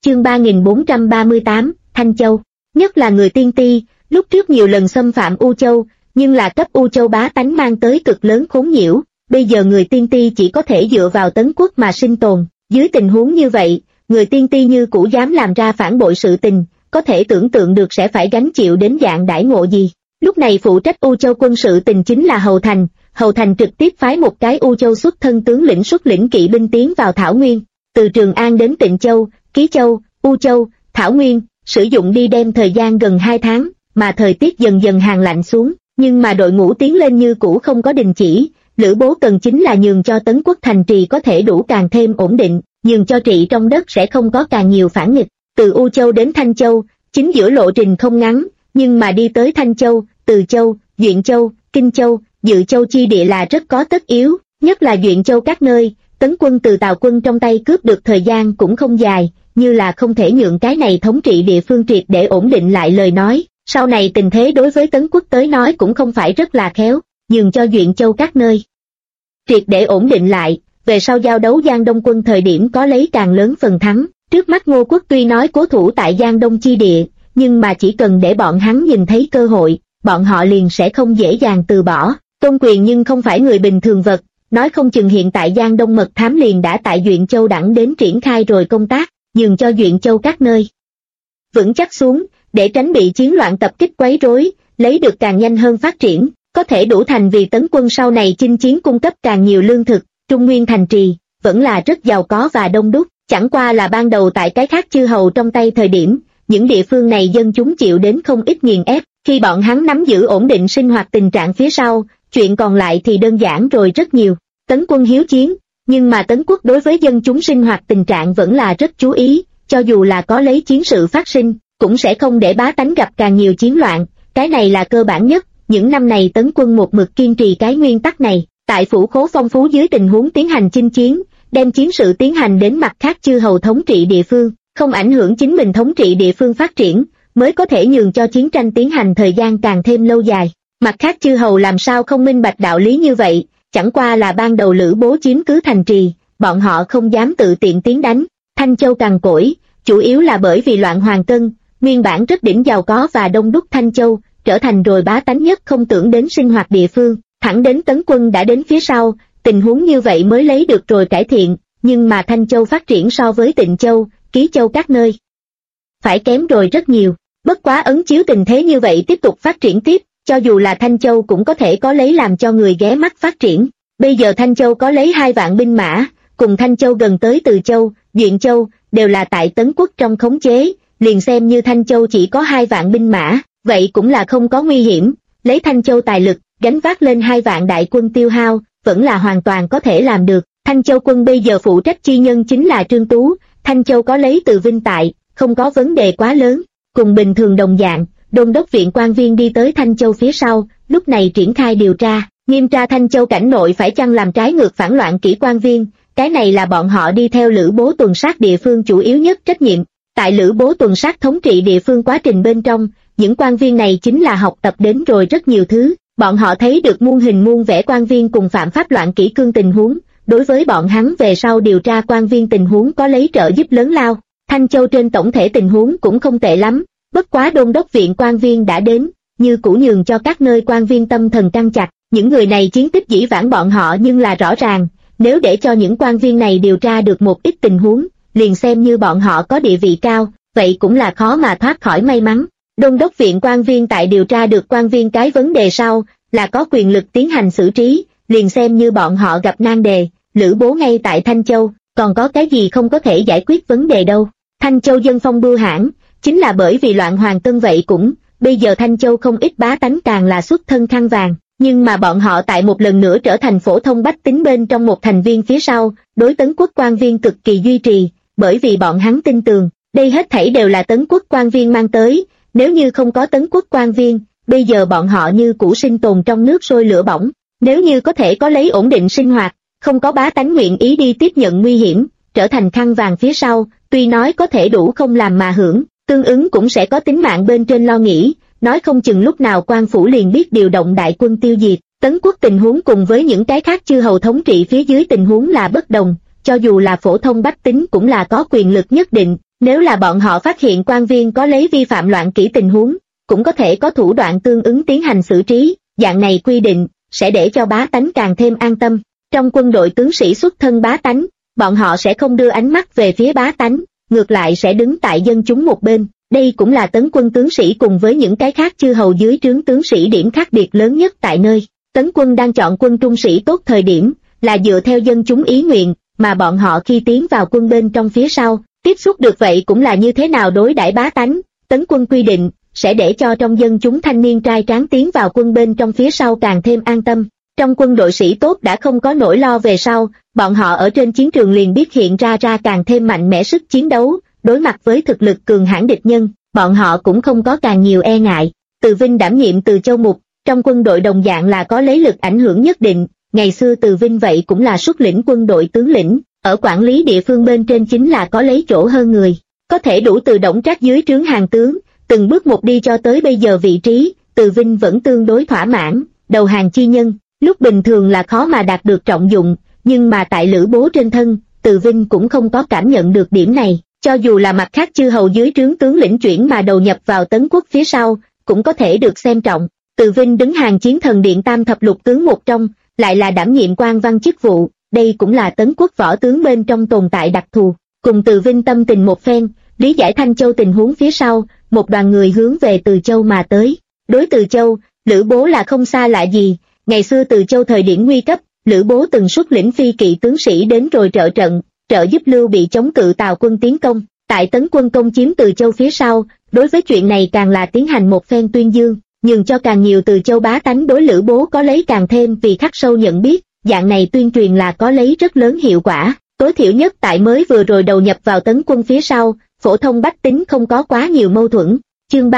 chương 3438, Thanh Châu. Nhất là người Tiên Ti, lúc trước nhiều lần xâm phạm U Châu, nhưng là cấp U Châu bá tánh mang tới cực lớn khốn nhiễu, bây giờ người Tiên Ti chỉ có thể dựa vào Tấn Quốc mà sinh tồn. Dưới tình huống như vậy, người Tiên Ti như cũ dám làm ra phản bội sự tình, có thể tưởng tượng được sẽ phải gánh chịu đến dạng đãi ngộ gì. Lúc này phụ trách U Châu quân sự tình chính là Hầu Thành trực tiếp phái một cái U Châu xuất thân tướng lĩnh xuất lĩnh kỵ binh tiến vào Thảo Nguyên, từ Trường An đến Tịnh Châu, Ký Châu, U Châu, Thảo Nguyên, sử dụng đi đem thời gian gần 2 tháng, mà thời tiết dần dần hàng lạnh xuống, nhưng mà đội ngũ tiến lên như cũ không có đình chỉ. Lữ Bố cần chính là nhường cho Tấn Quốc thành trì có thể đủ càng thêm ổn định, nhường cho trị trong đất sẽ không có càng nhiều phản nghịch. Từ U Châu đến Thanh Châu, chính giữa lộ trình không ngắn, nhưng mà đi tới Thanh Châu, Từ Châu, Duyện Châu, Kinh Châu, Dự Châu chi địa là rất có tất yếu, nhất là Duyện Châu các nơi, Tấn quân từ Tào quân trong tay cướp được thời gian cũng không dài, như là không thể nhượng cái này thống trị địa phương triệt để ổn định lại lời nói, sau này tình thế đối với Tấn Quốc tới nói cũng không phải rất là khéo, nhường cho Duyện Châu các nơi triệt để ổn định lại, về sau giao đấu Giang Đông quân thời điểm có lấy càng lớn phần thắng. Trước mắt Ngô Quốc tuy nói cố thủ tại Giang Đông chi địa, nhưng mà chỉ cần để bọn hắn nhìn thấy cơ hội, bọn họ liền sẽ không dễ dàng từ bỏ. Tôn Quyền nhưng không phải người bình thường vật, nói không chừng hiện tại Giang Đông mật thám liền đã tại Duyện Châu đẳng đến triển khai rồi công tác, nhường cho Duyện Châu các nơi vững chắc xuống, để tránh bị chiến loạn tập kích quấy rối, lấy được càng nhanh hơn phát triển, có thể đủ thành vì Tấn quân sau này chinh chiến cung cấp càng nhiều lương thực. Trung Nguyên thành trì vẫn là rất giàu có và đông đúc, chẳng qua là ban đầu tại cái khác chư hầu trong tay thời điểm, những địa phương này dân chúng chịu đến không ít nghiền ép, khi bọn hắn nắm giữ ổn định sinh hoạt tình trạng phía sau, chuyện còn lại thì đơn giản rồi rất nhiều. Tấn quân hiếu chiến, nhưng mà Tấn Quốc đối với dân chúng sinh hoạt tình trạng vẫn là rất chú ý, cho dù là có lấy chiến sự phát sinh, cũng sẽ không để bá tánh gặp càng nhiều chiến loạn, cái này là cơ bản nhất. Những năm này Tấn quân một mực kiên trì cái nguyên tắc này, tại phủ khố phong phú dưới tình huống tiến hành chinh chiến, đem chiến sự tiến hành đến mặt khác chư hầu thống trị địa phương, không ảnh hưởng chính mình thống trị địa phương phát triển, mới có thể nhường cho chiến tranh tiến hành thời gian càng thêm lâu dài. Mặt khác chư hầu làm sao không minh bạch đạo lý như vậy, chẳng qua là ban đầu Lữ Bố chiếm cứ thành trì, bọn họ không dám tự tiện tiến đánh. Thanh Châu cằn cỗi, chủ yếu là bởi vì loạn hoàng cân, nguyên bản rất đỉnh giàu có và đông đúc Thanh Châu, trở thành rồi bá tánh nhất không tưởng đến sinh hoạt địa phương, thẳng đến Tấn quân đã đến phía sau, tình huống như vậy mới lấy được rồi cải thiện, nhưng mà Thanh Châu phát triển so với Tịnh Châu, Ký Châu các nơi phải kém rồi rất nhiều. Bất quá ấn chiếu tình thế như vậy tiếp tục phát triển tiếp, cho dù là Thanh Châu cũng có thể có lấy làm cho người ghé mắt phát triển. Bây giờ Thanh Châu có lấy 2 vạn binh mã, cùng Thanh Châu gần tới Từ Châu, Duyện Châu, đều là tại Tấn Quốc trong khống chế, liền xem như Thanh Châu chỉ có 2 vạn binh mã, vậy cũng là không có nguy hiểm, lấy Thanh Châu tài lực, gánh vác lên 2 vạn đại quân tiêu hao, vẫn là hoàn toàn có thể làm được. Thanh Châu quân bây giờ phụ trách chi nhân chính là Trương Tú, Thanh Châu có lấy Từ Vinh tại, không có vấn đề quá lớn, cùng bình thường đồng dạng. Đôn đốc viện quan viên đi tới Thanh Châu phía sau, lúc này triển khai điều tra, nghiêm tra Thanh Châu cảnh nội phải chăng làm trái ngược phản loạn kỹ quan viên, cái này là bọn họ đi theo Lữ Bố tuần sát địa phương chủ yếu nhất trách nhiệm. Tại Lữ Bố tuần sát thống trị địa phương quá trình bên trong, những quan viên này chính là học tập đến rồi rất nhiều thứ, bọn họ thấy được muôn hình muôn vẻ quan viên cùng phạm pháp loạn kỷ cương tình huống, đối với bọn hắn về sau điều tra quan viên tình huống có lấy trợ giúp lớn lao. Thanh Châu trên tổng thể tình huống cũng không tệ lắm, bất quá đôn đốc viện quan viên đã đến, như cũ nhường cho các nơi quan viên tâm thần căng chặt, những người này chiến tích dĩ vãng bọn họ nhưng là rõ ràng, nếu để cho những quan viên này điều tra được một ít tình huống, liền xem như bọn họ có địa vị cao, vậy cũng là khó mà thoát khỏi may mắn. Đôn đốc viện quan viên tại điều tra được quan viên cái vấn đề sau, là có quyền lực tiến hành xử trí, liền xem như bọn họ gặp nan đề, Lữ Bố ngay tại Thanh Châu, còn có cái gì không có thể giải quyết vấn đề đâu. Thanh Châu dân phong bưu hãn, chính là bởi vì loạn hoàng cân vậy cũng, bây giờ Thanh Châu không ít bá tánh càng là xuất thân khăn vàng, nhưng mà bọn họ tại một lần nữa trở thành phổ thông bách tính bên trong một thành viên phía sau, đối Tấn Quốc quan viên cực kỳ duy trì, bởi vì bọn hắn tin tưởng, đây hết thảy đều là Tấn Quốc quan viên mang tới, nếu như không có Tấn Quốc quan viên, bây giờ bọn họ như cũ sinh tồn trong nước sôi lửa bỏng, nếu như có thể có lấy ổn định sinh hoạt, không có bá tánh nguyện ý đi tiếp nhận nguy hiểm, trở thành khăn vàng phía sau, tuy nói có thể đủ không làm mà hưởng, tương ứng cũng sẽ có tính mạng bên trên lo nghĩ, nói không chừng lúc nào quan phủ liền biết điều động đại quân tiêu diệt. Tấn Quốc tình huống cùng với những cái khác chư hầu thống trị phía dưới tình huống là bất đồng, cho dù là phổ thông bách tính cũng là có quyền lực nhất định, Nếu là bọn họ phát hiện quan viên có lấy vi phạm loạn kỷ tình huống, cũng có thể có thủ đoạn tương ứng tiến hành xử trí, dạng này quy định, sẽ để cho bá tánh càng thêm an tâm. Trong quân đội tướng sĩ xuất thân bá tánh, bọn họ sẽ không đưa ánh mắt về phía bá tánh, ngược lại sẽ đứng tại dân chúng một bên. Đây cũng là Tấn quân tướng sĩ cùng với những cái khác chư hầu dưới trướng tướng sĩ điểm khác biệt lớn nhất tại nơi. Tấn quân đang chọn quân trung sĩ tốt thời điểm, là dựa theo dân chúng ý nguyện, mà bọn họ khi tiến vào quân bên trong phía sau, tiếp xúc được vậy cũng là như thế nào đối đãi bá tánh. Tấn quân quy định, sẽ để cho trong dân chúng thanh niên trai tráng tiến vào quân bên trong phía sau càng thêm an tâm. Trong quân đội sĩ tốt đã không có nỗi lo về sau, bọn họ ở trên chiến trường liền biết hiện ra càng thêm mạnh mẽ sức chiến đấu, đối mặt với thực lực cường hãn địch nhân, bọn họ cũng không có càng nhiều e ngại. Từ Vinh đảm nhiệm Từ Châu Mục, trong quân đội đồng dạng là có lấy lực ảnh hưởng nhất định, ngày xưa Từ Vinh vậy cũng là xuất lĩnh quân đội tướng lĩnh, ở quản lý địa phương bên trên chính là có lấy chỗ hơn người, có thể đủ từ Đổng Trác dưới trướng hàng tướng, từng bước một đi cho tới bây giờ vị trí, Từ Vinh vẫn tương đối thỏa mãn. Đầu hàng chi nhân, lúc bình thường là khó mà đạt được trọng dụng, nhưng mà tại Lữ Bố trên thân, Từ Vinh cũng không có cảm nhận được điểm này, cho dù là mặt khác chư hầu dưới trướng tướng lĩnh chuyển mà đầu nhập vào Tấn quốc phía sau, cũng có thể được xem trọng. Từ Vinh đứng hàng Chiến Thần Điện Tam thập lục tướng một trong, lại là đảm nhiệm quan văn chức vụ, đây cũng là Tấn quốc võ tướng bên trong tồn tại đặc thù. Cùng Từ Vinh tâm tình một phen, lý giải Thanh Châu tình huống phía sau, một đoàn người hướng về Từ Châu mà tới. Đối Từ Châu, Lữ Bố là không xa lạ gì, ngày xưa Từ Châu thời điểm nguy cấp, Lữ Bố từng xuất lĩnh phi kỵ tướng sĩ đến rồi trợ trận, trợ giúp Lưu Bị chống cự Tào quân tiến công. Tại Tấn quân công chiếm Từ Châu phía sau, đối với chuyện này càng là tiến hành một phen tuyên dương, nhường cho càng nhiều Từ Châu bá tánh đối Lữ Bố có lấy càng thêm vì khắc sâu nhận biết, dạng này tuyên truyền là có lấy rất lớn hiệu quả. Tối thiểu nhất tại mới vừa rồi đầu nhập vào Tấn quân phía sau, phổ thông bách tính không có quá nhiều mâu thuẫn. Chương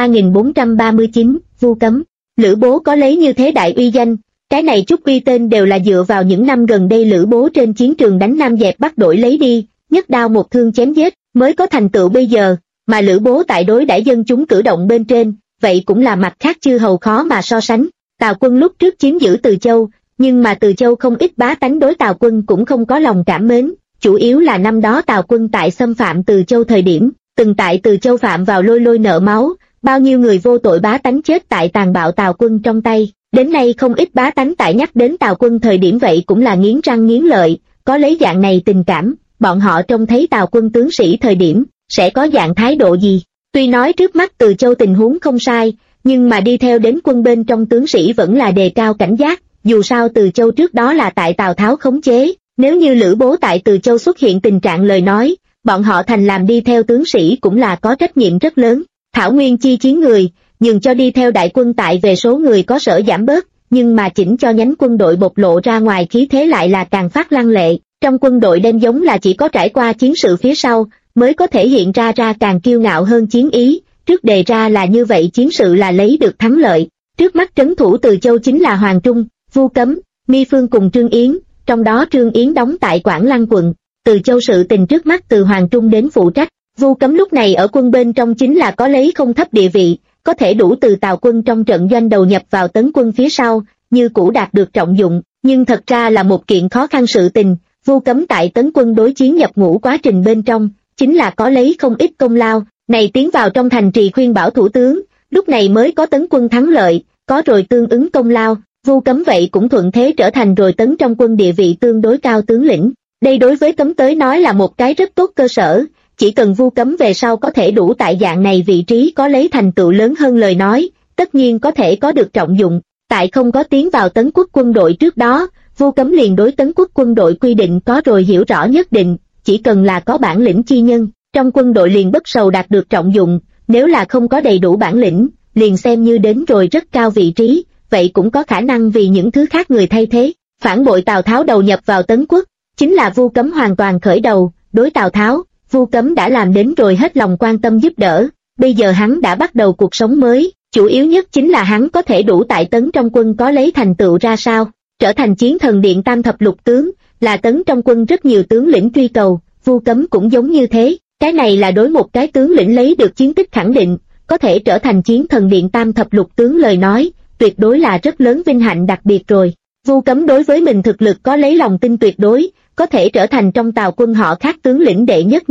3439, Vu Cấm. Lữ Bố có lấy như thế đại uy danh, cái này chút uy tên đều là dựa vào những năm gần đây Lữ Bố trên chiến trường đánh Nam dẹp Bắc đổi lấy đi, nhất đao một thương chém giết, mới có thành tựu bây giờ, mà Lữ Bố tại đối đãi dân chúng cử động bên trên, vậy cũng là mặt khác chư hầu khó mà so sánh. Tào quân lúc trước chiếm giữ Từ Châu, nhưng mà Từ Châu không ít bá tánh đối Tào quân cũng không có lòng cảm mến, chủ yếu là năm đó Tào quân tại xâm phạm Từ Châu thời điểm, từng tại Từ Châu phạm vào lôi nợ máu, bao nhiêu người vô tội bá tánh chết tại tàn bạo Tào quân trong tay. Đến nay không ít bá tánh tại nhắc đến Tào quân thời điểm vậy cũng là nghiến răng nghiến lợi, có lấy dạng này tình cảm, bọn họ trông thấy Tào quân tướng sĩ thời điểm, sẽ có dạng thái độ gì. Tuy nói trước mắt Từ Châu tình huống không sai, nhưng mà đi theo đến quân bên trong tướng sĩ vẫn là đề cao cảnh giác, dù sao Từ Châu trước đó là tại Tào Tháo khống chế, nếu như Lữ Bố tại Từ Châu xuất hiện tình trạng lời nói, bọn họ thành làm đi theo tướng sĩ cũng là có trách nhiệm rất lớn. Thảo Nguyên chi chiến người, nhường cho đi theo đại quân tại về số người có sở giảm bớt, nhưng mà chỉnh cho nhánh quân đội bộc lộ ra ngoài khí thế lại là càng phát lăng lệ. Trong quân đội đem giống là chỉ có trải qua chiến sự phía sau, mới có thể hiện ra càng kiêu ngạo hơn chiến ý, trước đề ra là như vậy chiến sự là lấy được thắng lợi. Trước mắt trấn thủ Từ Châu chính là Hoàng Trung, Vu Cấm, Mi Phương cùng Trương Yến, trong đó Trương Yến đóng tại Quảng Lăng quận. Từ Châu sự tình trước mắt từ Hoàng Trung đến phụ trách, Vu Cấm lúc này ở quân bên trong chính là có lấy không thấp địa vị, có thể đủ từ Tào quân trong trận doanh đầu nhập vào Tấn quân phía sau, như cũ đạt được trọng dụng, nhưng thật ra là một kiện khó khăn sự tình. Vu Cấm tại Tấn quân đối chiến nhập ngũ quá trình bên trong, chính là có lấy không ít công lao, này tiến vào trong thành trì khuyên bảo thủ tướng, lúc này mới có Tấn quân thắng lợi, có rồi tương ứng công lao, Vu Cấm vậy cũng thuận thế trở thành rồi Tấn trong quân địa vị tương đối cao tướng lĩnh. Đây đối với Cấm tới nói là một cái rất tốt cơ sở, chỉ cần Vu Cấm về sau có thể đủ tại dạng này vị trí có lấy thành tựu lớn hơn lời nói, tất nhiên có thể có được trọng dụng. Tại không có tiến vào Tấn quốc quân đội trước đó, Vu Cấm liền đối Tấn quốc quân đội quy định có rồi hiểu rõ nhất định, chỉ cần là có bản lĩnh chi nhân, trong quân đội liền bất sầu đạt được trọng dụng, nếu là không có đầy đủ bản lĩnh, liền xem như đến rồi rất cao vị trí, vậy cũng có khả năng vì những thứ khác người thay thế. Phản bội Tào Tháo đầu nhập vào Tấn quốc, chính là Vu Cấm hoàn toàn khởi đầu, đối Tào Tháo, Vu Cấm đã làm đến rồi hết lòng quan tâm giúp đỡ, bây giờ hắn đã bắt đầu cuộc sống mới, chủ yếu nhất chính là hắn có thể đủ tại Tấn trong quân có lấy thành tựu ra sao, trở thành Chiến Thần Điện Tam thập lục tướng, là Tấn trong quân rất nhiều tướng lĩnh truy cầu, Vu Cấm cũng giống như thế, cái này là đối một cái tướng lĩnh lấy được chiến tích khẳng định, có thể trở thành Chiến Thần Điện Tam thập lục tướng lời nói, tuyệt đối là rất lớn vinh hạnh đặc biệt rồi. Vu Cấm đối với mình thực lực có lấy lòng tin tuyệt đối, có thể trở thành trong Tào quân họ khác tướng lĩnh đệ nhất nhân,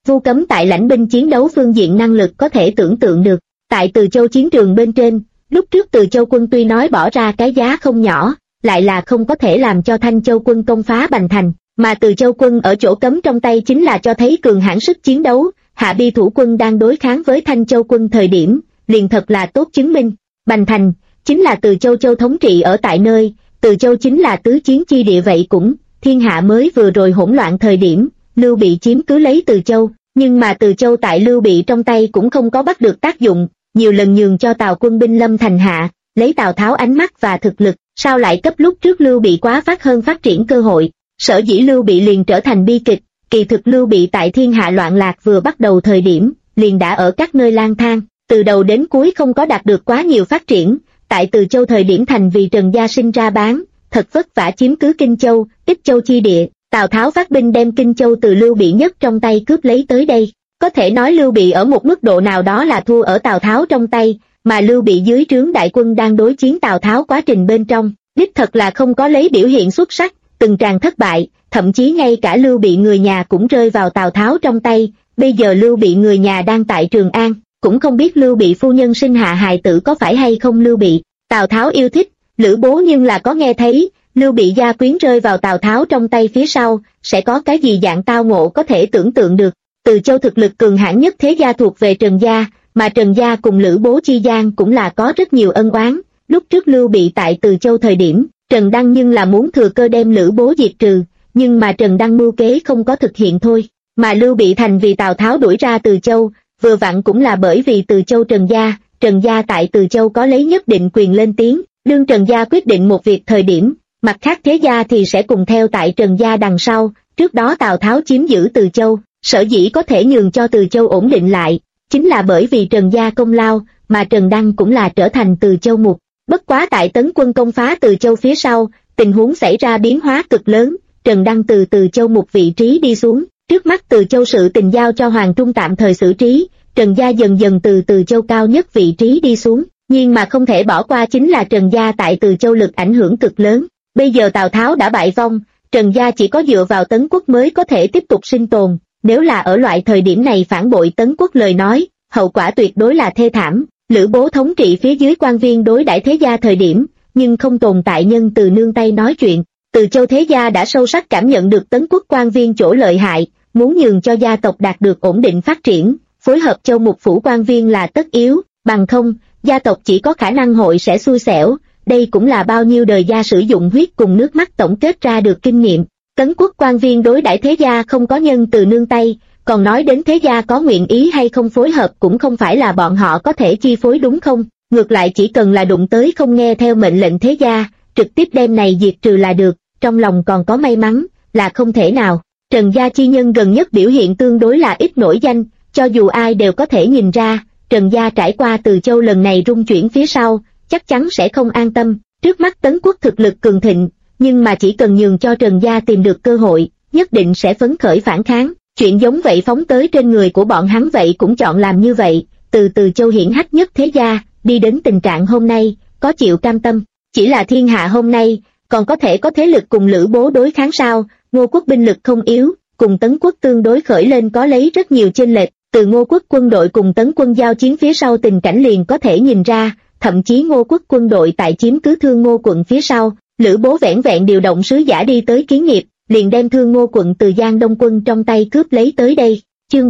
Vu Cấm tại lãnh binh chiến đấu phương diện năng lực có thể tưởng tượng được. Tại Từ Châu chiến trường bên trên, lúc trước Từ Châu quân tuy nói bỏ ra cái giá không nhỏ, lại là không có thể làm cho Thanh Châu quân công phá Bành Thành, mà Từ Châu quân ở chỗ cấm trong tay chính là cho thấy cường hãn sức chiến đấu. Hạ Bi thủ quân đang đối kháng với Thanh Châu quân thời điểm, liền thật là tốt chứng minh. Bành Thành chính là Từ Châu châu thống trị ở tại nơi, Từ Châu chính là tứ chiến chi địa, vậy cũng thiên hạ mới vừa rồi hỗn loạn thời điểm, Lưu Bị chiếm cứ lấy Từ Châu, nhưng mà Từ Châu tại Lưu Bị trong tay cũng không có bắt được tác dụng, nhiều lần nhường cho Tào quân binh lâm thành hạ, lấy Tào Tháo ánh mắt và thực lực, sao lại cấp lúc trước Lưu Bị quá phát hơn phát triển cơ hội. Sở dĩ Lưu Bị liền trở thành bi kịch, kỳ thực Lưu Bị tại thiên hạ loạn lạc vừa bắt đầu thời điểm, liền đã ở các nơi lang thang, từ đầu đến cuối không có đạt được quá nhiều phát triển. Tại Từ Châu thời điểm thành vì Trần Gia sinh ra bán, thật vất vả chiếm cứ Kinh Châu, Ích Châu chi địa, Tào Tháo phát binh đem Kinh Châu từ Lưu Bị nhất trong tay cướp lấy tới đây. Có thể nói Lưu Bị ở một mức độ nào đó là thua ở Tào Tháo trong tay, mà Lưu Bị dưới trướng đại quân đang đối chiến Tào Tháo quá trình bên trong, đích thật là không có lấy biểu hiện xuất sắc, từng tràng thất bại, thậm chí ngay cả Lưu Bị người nhà cũng rơi vào Tào Tháo trong tay. Bây giờ Lưu Bị người nhà đang tại Trường An, cũng không biết Lưu Bị phu nhân sinh hạ hài tử có phải hay không Lưu Bị Tào Tháo yêu thích, Lữ Bố nhưng là có nghe thấy, Lưu Bị gia quyến rơi vào Tào Tháo trong tay phía sau, sẽ có cái gì dạng tao ngộ có thể tưởng tượng được. Từ Châu thực lực cường hãn nhất thế gia thuộc về Trần gia, mà Trần gia cùng Lữ Bố chi gian cũng là có rất nhiều ân oán. Lúc trước Lưu Bị tại Từ Châu thời điểm, Trần Đăng nhưng là muốn thừa cơ đem Lữ Bố diệt trừ, nhưng mà Trần Đăng mưu kế không có thực hiện thôi. Mà Lưu Bị thành vì Tào Tháo đuổi ra Từ Châu, vừa vặn cũng là bởi vì Từ Châu Trần gia tại Từ Châu có lấy nhất định quyền lên tiếng, đương Trần gia quyết định một việc thời điểm, mặt khác thế gia thì sẽ cùng theo tại Trần gia đằng sau. Trước đó Tào Tháo chiếm giữ Từ Châu, sở dĩ có thể nhường cho Từ Châu ổn định lại, chính là bởi vì Trần gia công lao, mà Trần Đăng cũng là trở thành Từ Châu mục. Bất quá tại Tấn quân công phá Từ Châu phía sau, tình huống xảy ra biến hóa cực lớn, Trần Đăng từ Từ Châu mục vị trí đi xuống, trước mắt Từ Châu sự tình giao cho Hoàng Trung tạm thời xử trí, Trần gia dần dần từ Từ Châu cao nhất vị trí đi xuống, nhưng mà không thể bỏ qua chính là Trần gia tại Từ Châu lực ảnh hưởng cực lớn. Bây giờ Tào Tháo đã bại vong, Trần gia chỉ có dựa vào Tấn quốc mới có thể tiếp tục sinh tồn, nếu là ở loại thời điểm này phản bội Tấn quốc lời nói, hậu quả tuyệt đối là thê thảm. Lữ Bố thống trị phía dưới quan viên đối đãi thế gia thời điểm, nhưng không tồn tại nhân từ nương tay nói chuyện. Từ Châu thế gia đã sâu sắc cảm nhận được Tấn quốc quan viên chỗ lợi hại, muốn nhường cho gia tộc đạt được ổn định phát triển, phối hợp Châu mục phủ quan viên là tất yếu, bằng không, gia tộc chỉ có khả năng hội sẽ xui xẻo. Đây cũng là bao nhiêu đời gia sử dụng huyết cùng nước mắt tổng kết ra được kinh nghiệm. Tấn quốc quan viên đối đãi thế gia không có nhân từ nương tay, còn nói đến thế gia có nguyện ý hay không phối hợp cũng không phải là bọn họ có thể chi phối đúng không? Ngược lại chỉ cần là đụng tới không nghe theo mệnh lệnh thế gia, trực tiếp đem này diệt trừ là được, trong lòng còn có may mắn, là không thể nào. Trần gia chi nhân gần nhất biểu hiện tương đối là ít nổi danh, cho dù ai đều có thể nhìn ra, Trần gia trải qua Từ Châu lần này rung chuyển phía sau, chắc chắn sẽ không an tâm. Trước mắt Tấn quốc thực lực cường thịnh, nhưng mà chỉ cần nhường cho Trần gia tìm được cơ hội, nhất định sẽ phấn khởi phản kháng. Chuyện giống vậy phóng tới trên người của bọn hắn vậy cũng chọn làm như vậy, từ Từ Châu hiển hách nhất thế gia, đi đến tình trạng hôm nay, có chịu cam tâm. Chỉ là thiên hạ hôm nay, còn có thể có thế lực cùng Lữ Bố đối kháng sao? Ngô quốc binh lực không yếu, cùng Tấn quốc tương đối khởi lên có lấy rất nhiều chênh lệch, từ Ngô quốc quân đội cùng Tấn quân giao chiến phía sau tình cảnh liền có thể nhìn ra. Thậm chí Ngô quốc quân đội tại chiếm cứ Thương Ngô quận phía sau, Lữ Bố vẻn vẹn điều động sứ giả đi tới kiến nghiệp, liền đem Thương Ngô quận từ Giang Đông quân trong tay cướp lấy tới đây. Chương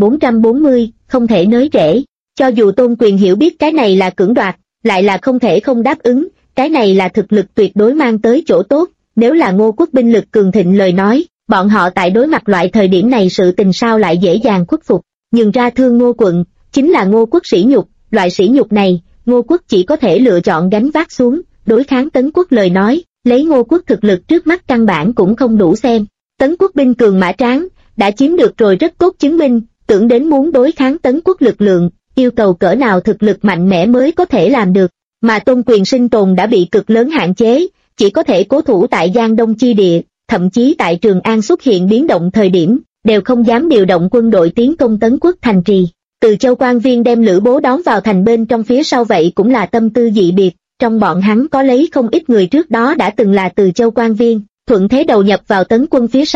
3440, không thể nới rễ. Cho dù Tôn Quyền hiểu biết cái này là cưỡng đoạt, lại là không thể không đáp ứng, cái này là thực lực tuyệt đối mang tới chỗ tốt. Nếu là Ngô quốc binh lực cường thịnh lời nói, bọn họ tại đối mặt loại thời điểm này sự tình sao lại dễ dàng khuất phục. Nhường ra Thương Ngô quận, chính là Ngô quốc sỉ nhục, loại sỉ nhục này, Ngô quốc chỉ có thể lựa chọn gánh vác xuống, đối kháng Tấn quốc lời nói, lấy Ngô quốc thực lực trước mắt căn bản cũng không đủ xem. Tấn quốc binh cường mã tráng, đã chiếm được rồi rất tốt chứng minh, tưởng đến muốn đối kháng Tấn quốc lực lượng, yêu cầu cỡ nào thực lực mạnh mẽ mới có thể làm được, mà Tôn Quyền sinh tồn đã bị cực lớn hạn chế, chỉ có thể cố thủ tại Giang Đông chi địa, thậm chí tại Trường An xuất hiện biến động thời điểm, đều không dám điều động quân đội tiến công Tấn quốc thành trì. Từ Châu quan viên đem Lữ Bố đón vào thành bên trong phía sau vậy cũng là tâm tư dị biệt, trong bọn hắn có lấy không ít người trước đó đã từng là Từ Châu quan viên, thuận thế đầu nhập vào Tấn quân phía sau,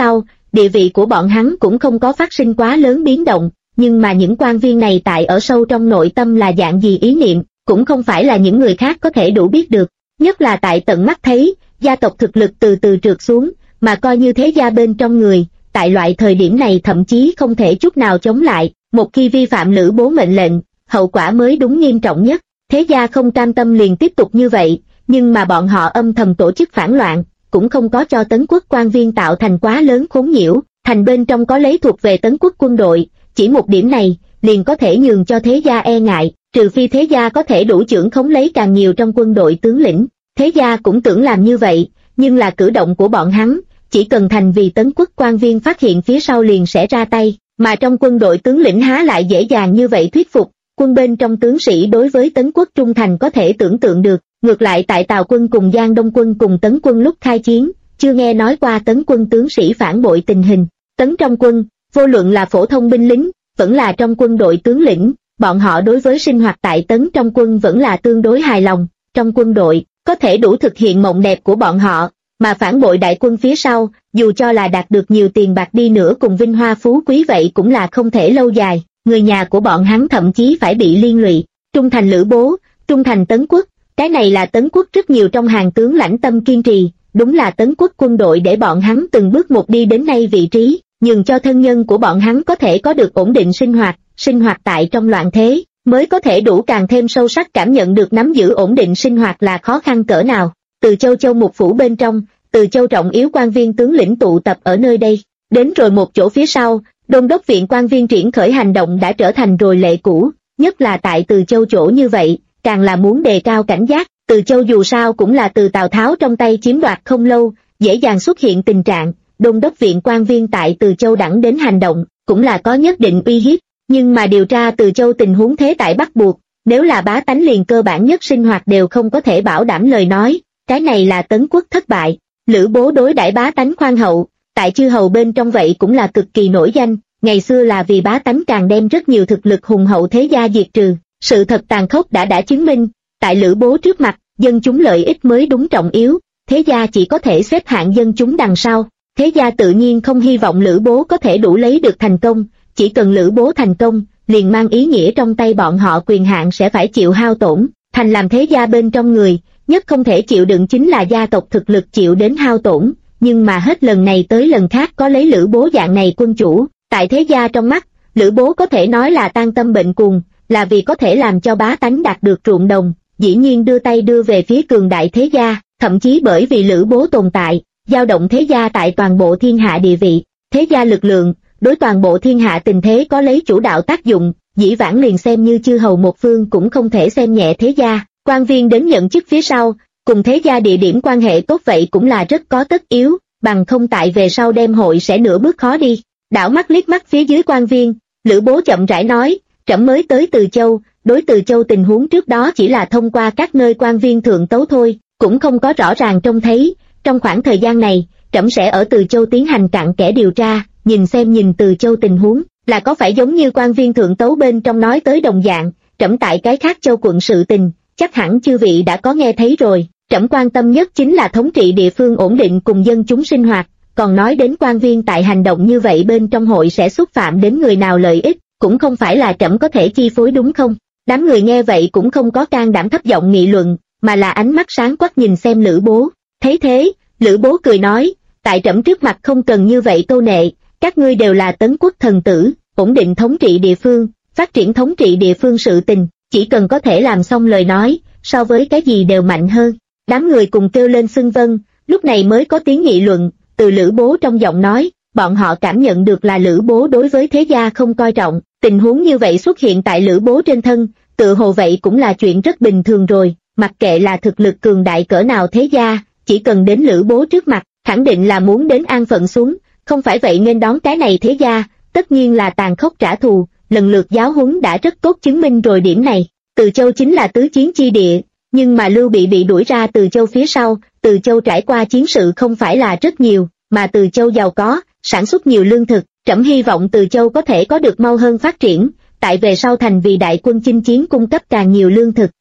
địa vị của bọn hắn cũng không có phát sinh quá lớn biến động, nhưng mà những quan viên này tại ở sâu trong nội tâm là dạng gì ý niệm, cũng không phải là những người khác có thể đủ biết được, nhất là tại tận mắt thấy, gia tộc thực lực từ từ trượt xuống, mà coi như thế gia bên trong người, tại loại thời điểm này thậm chí không thể chút nào chống lại, một khi vi phạm Lữ Bố mệnh lệnh, hậu quả mới đúng nghiêm trọng nhất. Thế gia không cam tâm liền tiếp tục như vậy, nhưng mà bọn họ âm thầm tổ chức phản loạn, cũng không có cho Tấn quốc quan viên tạo thành quá lớn khốn nhiễu, thành bên trong có lấy thuộc về Tấn quốc quân đội, chỉ một điểm này, liền có thể nhường cho thế gia e ngại, trừ phi thế gia có thể đủ trưởng khống lấy càng nhiều trong quân đội tướng lĩnh. Thế gia cũng tưởng làm như vậy, nhưng là cử động của bọn hắn, chỉ cần thành vì Tấn quốc quan viên phát hiện phía sau liền sẽ ra tay, mà trong quân đội tướng lĩnh há lại dễ dàng như vậy thuyết phục. Quân bên trong tướng sĩ đối với Tấn quốc trung thành có thể tưởng tượng được, ngược lại tại Tào quân cùng Giang Đông quân cùng Tấn quân lúc khai chiến, chưa nghe nói qua Tấn quân tướng sĩ phản bội tình hình. Tấn trong quân, vô luận là phổ thông binh lính, vẫn là trong quân đội tướng lĩnh, bọn họ đối với sinh hoạt tại Tấn trong quân vẫn là tương đối hài lòng, trong quân đội, có thể đủ thực hiện mộng đẹp của bọn họ, mà phản bội đại quân phía sau, dù cho là đạt được nhiều tiền bạc đi nữa cùng vinh hoa phú quý vậy cũng là không thể lâu dài. Người nhà của bọn hắn thậm chí phải bị liên lụy, trung thành Lữ Bố, trung thành Tấn quốc, cái này là Tấn quốc rất nhiều trong hàng tướng lãnh tâm kiên trì, đúng là Tấn quốc quân đội để bọn hắn từng bước một đi đến nay vị trí, nhường cho thân nhân của bọn hắn có thể có được ổn định sinh hoạt tại trong loạn thế, mới có thể đủ càng thêm sâu sắc cảm nhận được nắm giữ ổn định sinh hoạt là khó khăn cỡ nào. Từ Châu Mục phủ bên trong, Từ Châu trọng yếu quan viên tướng lĩnh tụ tập ở nơi đây, đến rồi một chỗ phía sau. Đôn đốc viện quan viên triển khởi hành động đã trở thành rồi lệ cũ, nhất là tại Từ Châu chỗ như vậy, càng là muốn đề cao cảnh giác. Từ Châu dù sao cũng là từ Tào Tháo trong tay chiếm đoạt không lâu, dễ dàng xuất hiện tình trạng, đôn đốc viện quan viên tại Từ Châu đẳng đến hành động, cũng là có nhất định uy hiếp, nhưng mà điều tra Từ Châu tình huống thế tại bắt buộc, nếu là bá tánh liền cơ bản nhất sinh hoạt đều không có thể bảo đảm lời nói, cái này là Tấn quốc thất bại. Lữ Bố đối đãi bá tánh khoan hậu, tại chư hầu bên trong vậy cũng là cực kỳ nổi danh, ngày xưa là vì bá tánh càng đem rất nhiều thực lực hùng hậu thế gia diệt trừ, sự thật tàn khốc đã chứng minh, tại Lữ Bố trước mặt, dân chúng lợi ích mới đúng trọng yếu, thế gia chỉ có thể xếp hạng dân chúng đằng sau, thế gia tự nhiên không hy vọng Lữ Bố có thể đủ lấy được thành công, chỉ cần Lữ Bố thành công, liền mang ý nghĩa trong tay bọn họ quyền hạn sẽ phải chịu hao tổn, thành làm thế gia bên trong người, nhất không thể chịu đựng chính là gia tộc thực lực chịu đến hao tổn. Nhưng mà hết lần này tới lần khác có lấy Lữ Bố dạng này quân chủ, tại thế gia trong mắt, Lữ Bố có thể nói là tan tâm bệnh cuồng, là vì có thể làm cho bá tánh đạt được ruộng đồng, dĩ nhiên đưa tay đưa về phía cường đại thế gia, thậm chí bởi vì Lữ Bố tồn tại, dao động thế gia tại toàn bộ thiên hạ địa vị, thế gia lực lượng, đối toàn bộ thiên hạ tình thế có lấy chủ đạo tác dụng, dĩ vãng liền xem như chư hầu một phương cũng không thể xem nhẹ thế gia, quan viên đến nhận chức phía sau. Cùng thế gia địa điểm quan hệ tốt vậy cũng là rất có tất yếu, bằng không tại về sau đem hội sẽ nửa bước khó đi. Đảo mắt liếc mắt phía dưới quan viên, Lữ Bố chậm rãi nói, trẫm mới tới Từ Châu, đối Từ Châu tình huống trước đó chỉ là thông qua các nơi quan viên thượng tấu thôi, cũng không có rõ ràng trông thấy. Trong khoảng thời gian này, trẫm sẽ ở Từ Châu tiến hành cặn kẽ điều tra, nhìn Từ Châu tình huống, là có phải giống như quan viên thượng tấu bên trong nói tới đồng dạng, trẫm tại cái khác châu quận sự tình, chắc hẳn chư vị đã có nghe thấy rồi. Trẫm quan tâm nhất chính là thống trị địa phương ổn định cùng dân chúng sinh hoạt, còn nói đến quan viên tại hành động như vậy bên trong hội sẽ xúc phạm đến người nào lợi ích, cũng không phải là trẫm có thể chi phối đúng không? Đám người nghe vậy cũng không có can đảm thấp giọng nghị luận, mà là ánh mắt sáng quắc nhìn xem Lữ Bố. Thấy thế, Lữ Bố cười nói, tại trẫm trước mặt không cần như vậy câu nệ, các ngươi đều là Tấn quốc thần tử, ổn định thống trị địa phương, phát triển thống trị địa phương sự tình, chỉ cần có thể làm xong lời nói, so với cái gì đều mạnh hơn. Đám người cùng kêu lên xưng vâng, lúc này mới có tiếng nghị luận, từ Lữ Bố trong giọng nói, bọn họ cảm nhận được là Lữ Bố đối với thế gia không coi trọng, tình huống như vậy xuất hiện tại Lữ Bố trên thân, tự hồ vậy cũng là chuyện rất bình thường rồi, mặc kệ là thực lực cường đại cỡ nào thế gia, chỉ cần đến Lữ Bố trước mặt, khẳng định là muốn đến an phận xuống, không phải vậy nên đón cái này thế gia, tất nhiên là tàn khốc trả thù, lần lượt giáo huấn đã rất tốt chứng minh rồi điểm này. Từ Châu chính là tứ chiến chi địa, nhưng mà Lưu bị đuổi ra Từ Châu phía sau, Từ Châu trải qua chiến sự không phải là rất nhiều, mà Từ Châu giàu có, sản xuất nhiều lương thực, trẫm hy vọng Từ Châu có thể có được mau hơn phát triển, tại về sau thành vì đại quân chinh chiến cung cấp càng nhiều lương thực.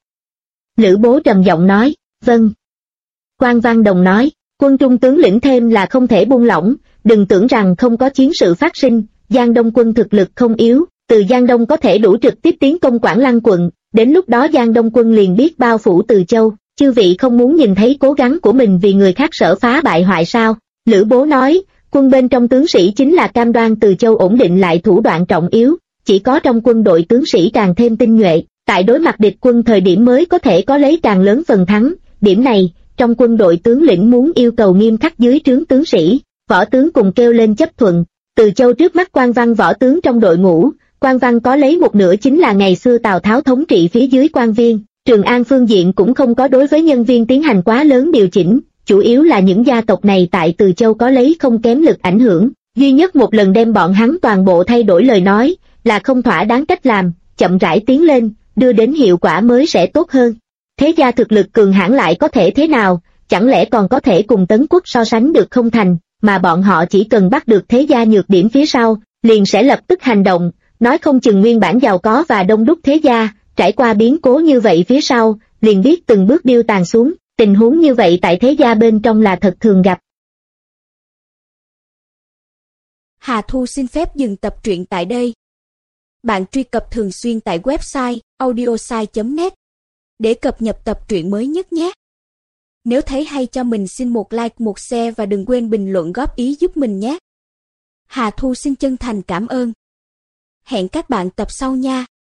Lữ Bố trầm giọng nói, vâng. Quan Văn Đồng nói, quân trung tướng lĩnh thêm là không thể buông lỏng, Đừng tưởng rằng không có chiến sự phát sinh, Giang Đông quân thực lực không yếu, từ Giang Đông có thể đủ trực tiếp tiến công Quảng Lăng quận, đến lúc đó Giang Đông quân liền biết bao phủ Từ Châu. Chư vị không muốn nhìn thấy cố gắng của mình vì người khác sở phá bại hoại sao? Lữ Bố nói, quân bên trong tướng sĩ chính là cam đoan Từ Châu ổn định lại thủ đoạn trọng yếu, chỉ có trong quân đội tướng sĩ càng thêm tinh nhuệ, tại đối mặt địch quân thời điểm mới có thể có lấy càng lớn phần thắng. Điểm này, trong quân đội tướng lĩnh muốn yêu cầu nghiêm khắc dưới trướng tướng sĩ, võ tướng cùng kêu lên chấp thuận. Từ Châu trước mắt quan văn võ tướng trong đội ngũ, quan văn có lấy một nửa chính là ngày xưa Tào Tháo thống trị phía dưới quan viên. Trường An phương diện cũng không có đối với nhân viên tiến hành quá lớn điều chỉnh, chủ yếu là những gia tộc này tại Từ Châu có lấy không kém lực ảnh hưởng, duy nhất một lần đem bọn hắn toàn bộ thay đổi lời nói, là không thỏa đáng cách làm, chậm rãi tiến lên, đưa đến hiệu quả mới sẽ tốt hơn. Thế gia thực lực cường hãn lại có thể thế nào, chẳng lẽ còn có thể cùng Tấn Quốc so sánh được không thành, mà bọn họ chỉ cần bắt được thế gia nhược điểm phía sau, liền sẽ lập tức hành động, nói không chừng nguyên bản giàu có và đông đúc thế gia, trải qua biến cố như vậy phía sau, liền biết từng bước điêu tàn xuống, tình huống như vậy tại thế gia bên trong là thật thường gặp. Hà Thu xin phép dừng tập truyện tại đây. Bạn truy cập thường xuyên tại website audiosai.net để cập nhật tập truyện mới nhất nhé. Nếu thấy hay cho mình xin một like, một share và đừng quên bình luận góp ý giúp mình nhé. Hà Thu xin chân thành cảm ơn. Hẹn các bạn tập sau nha.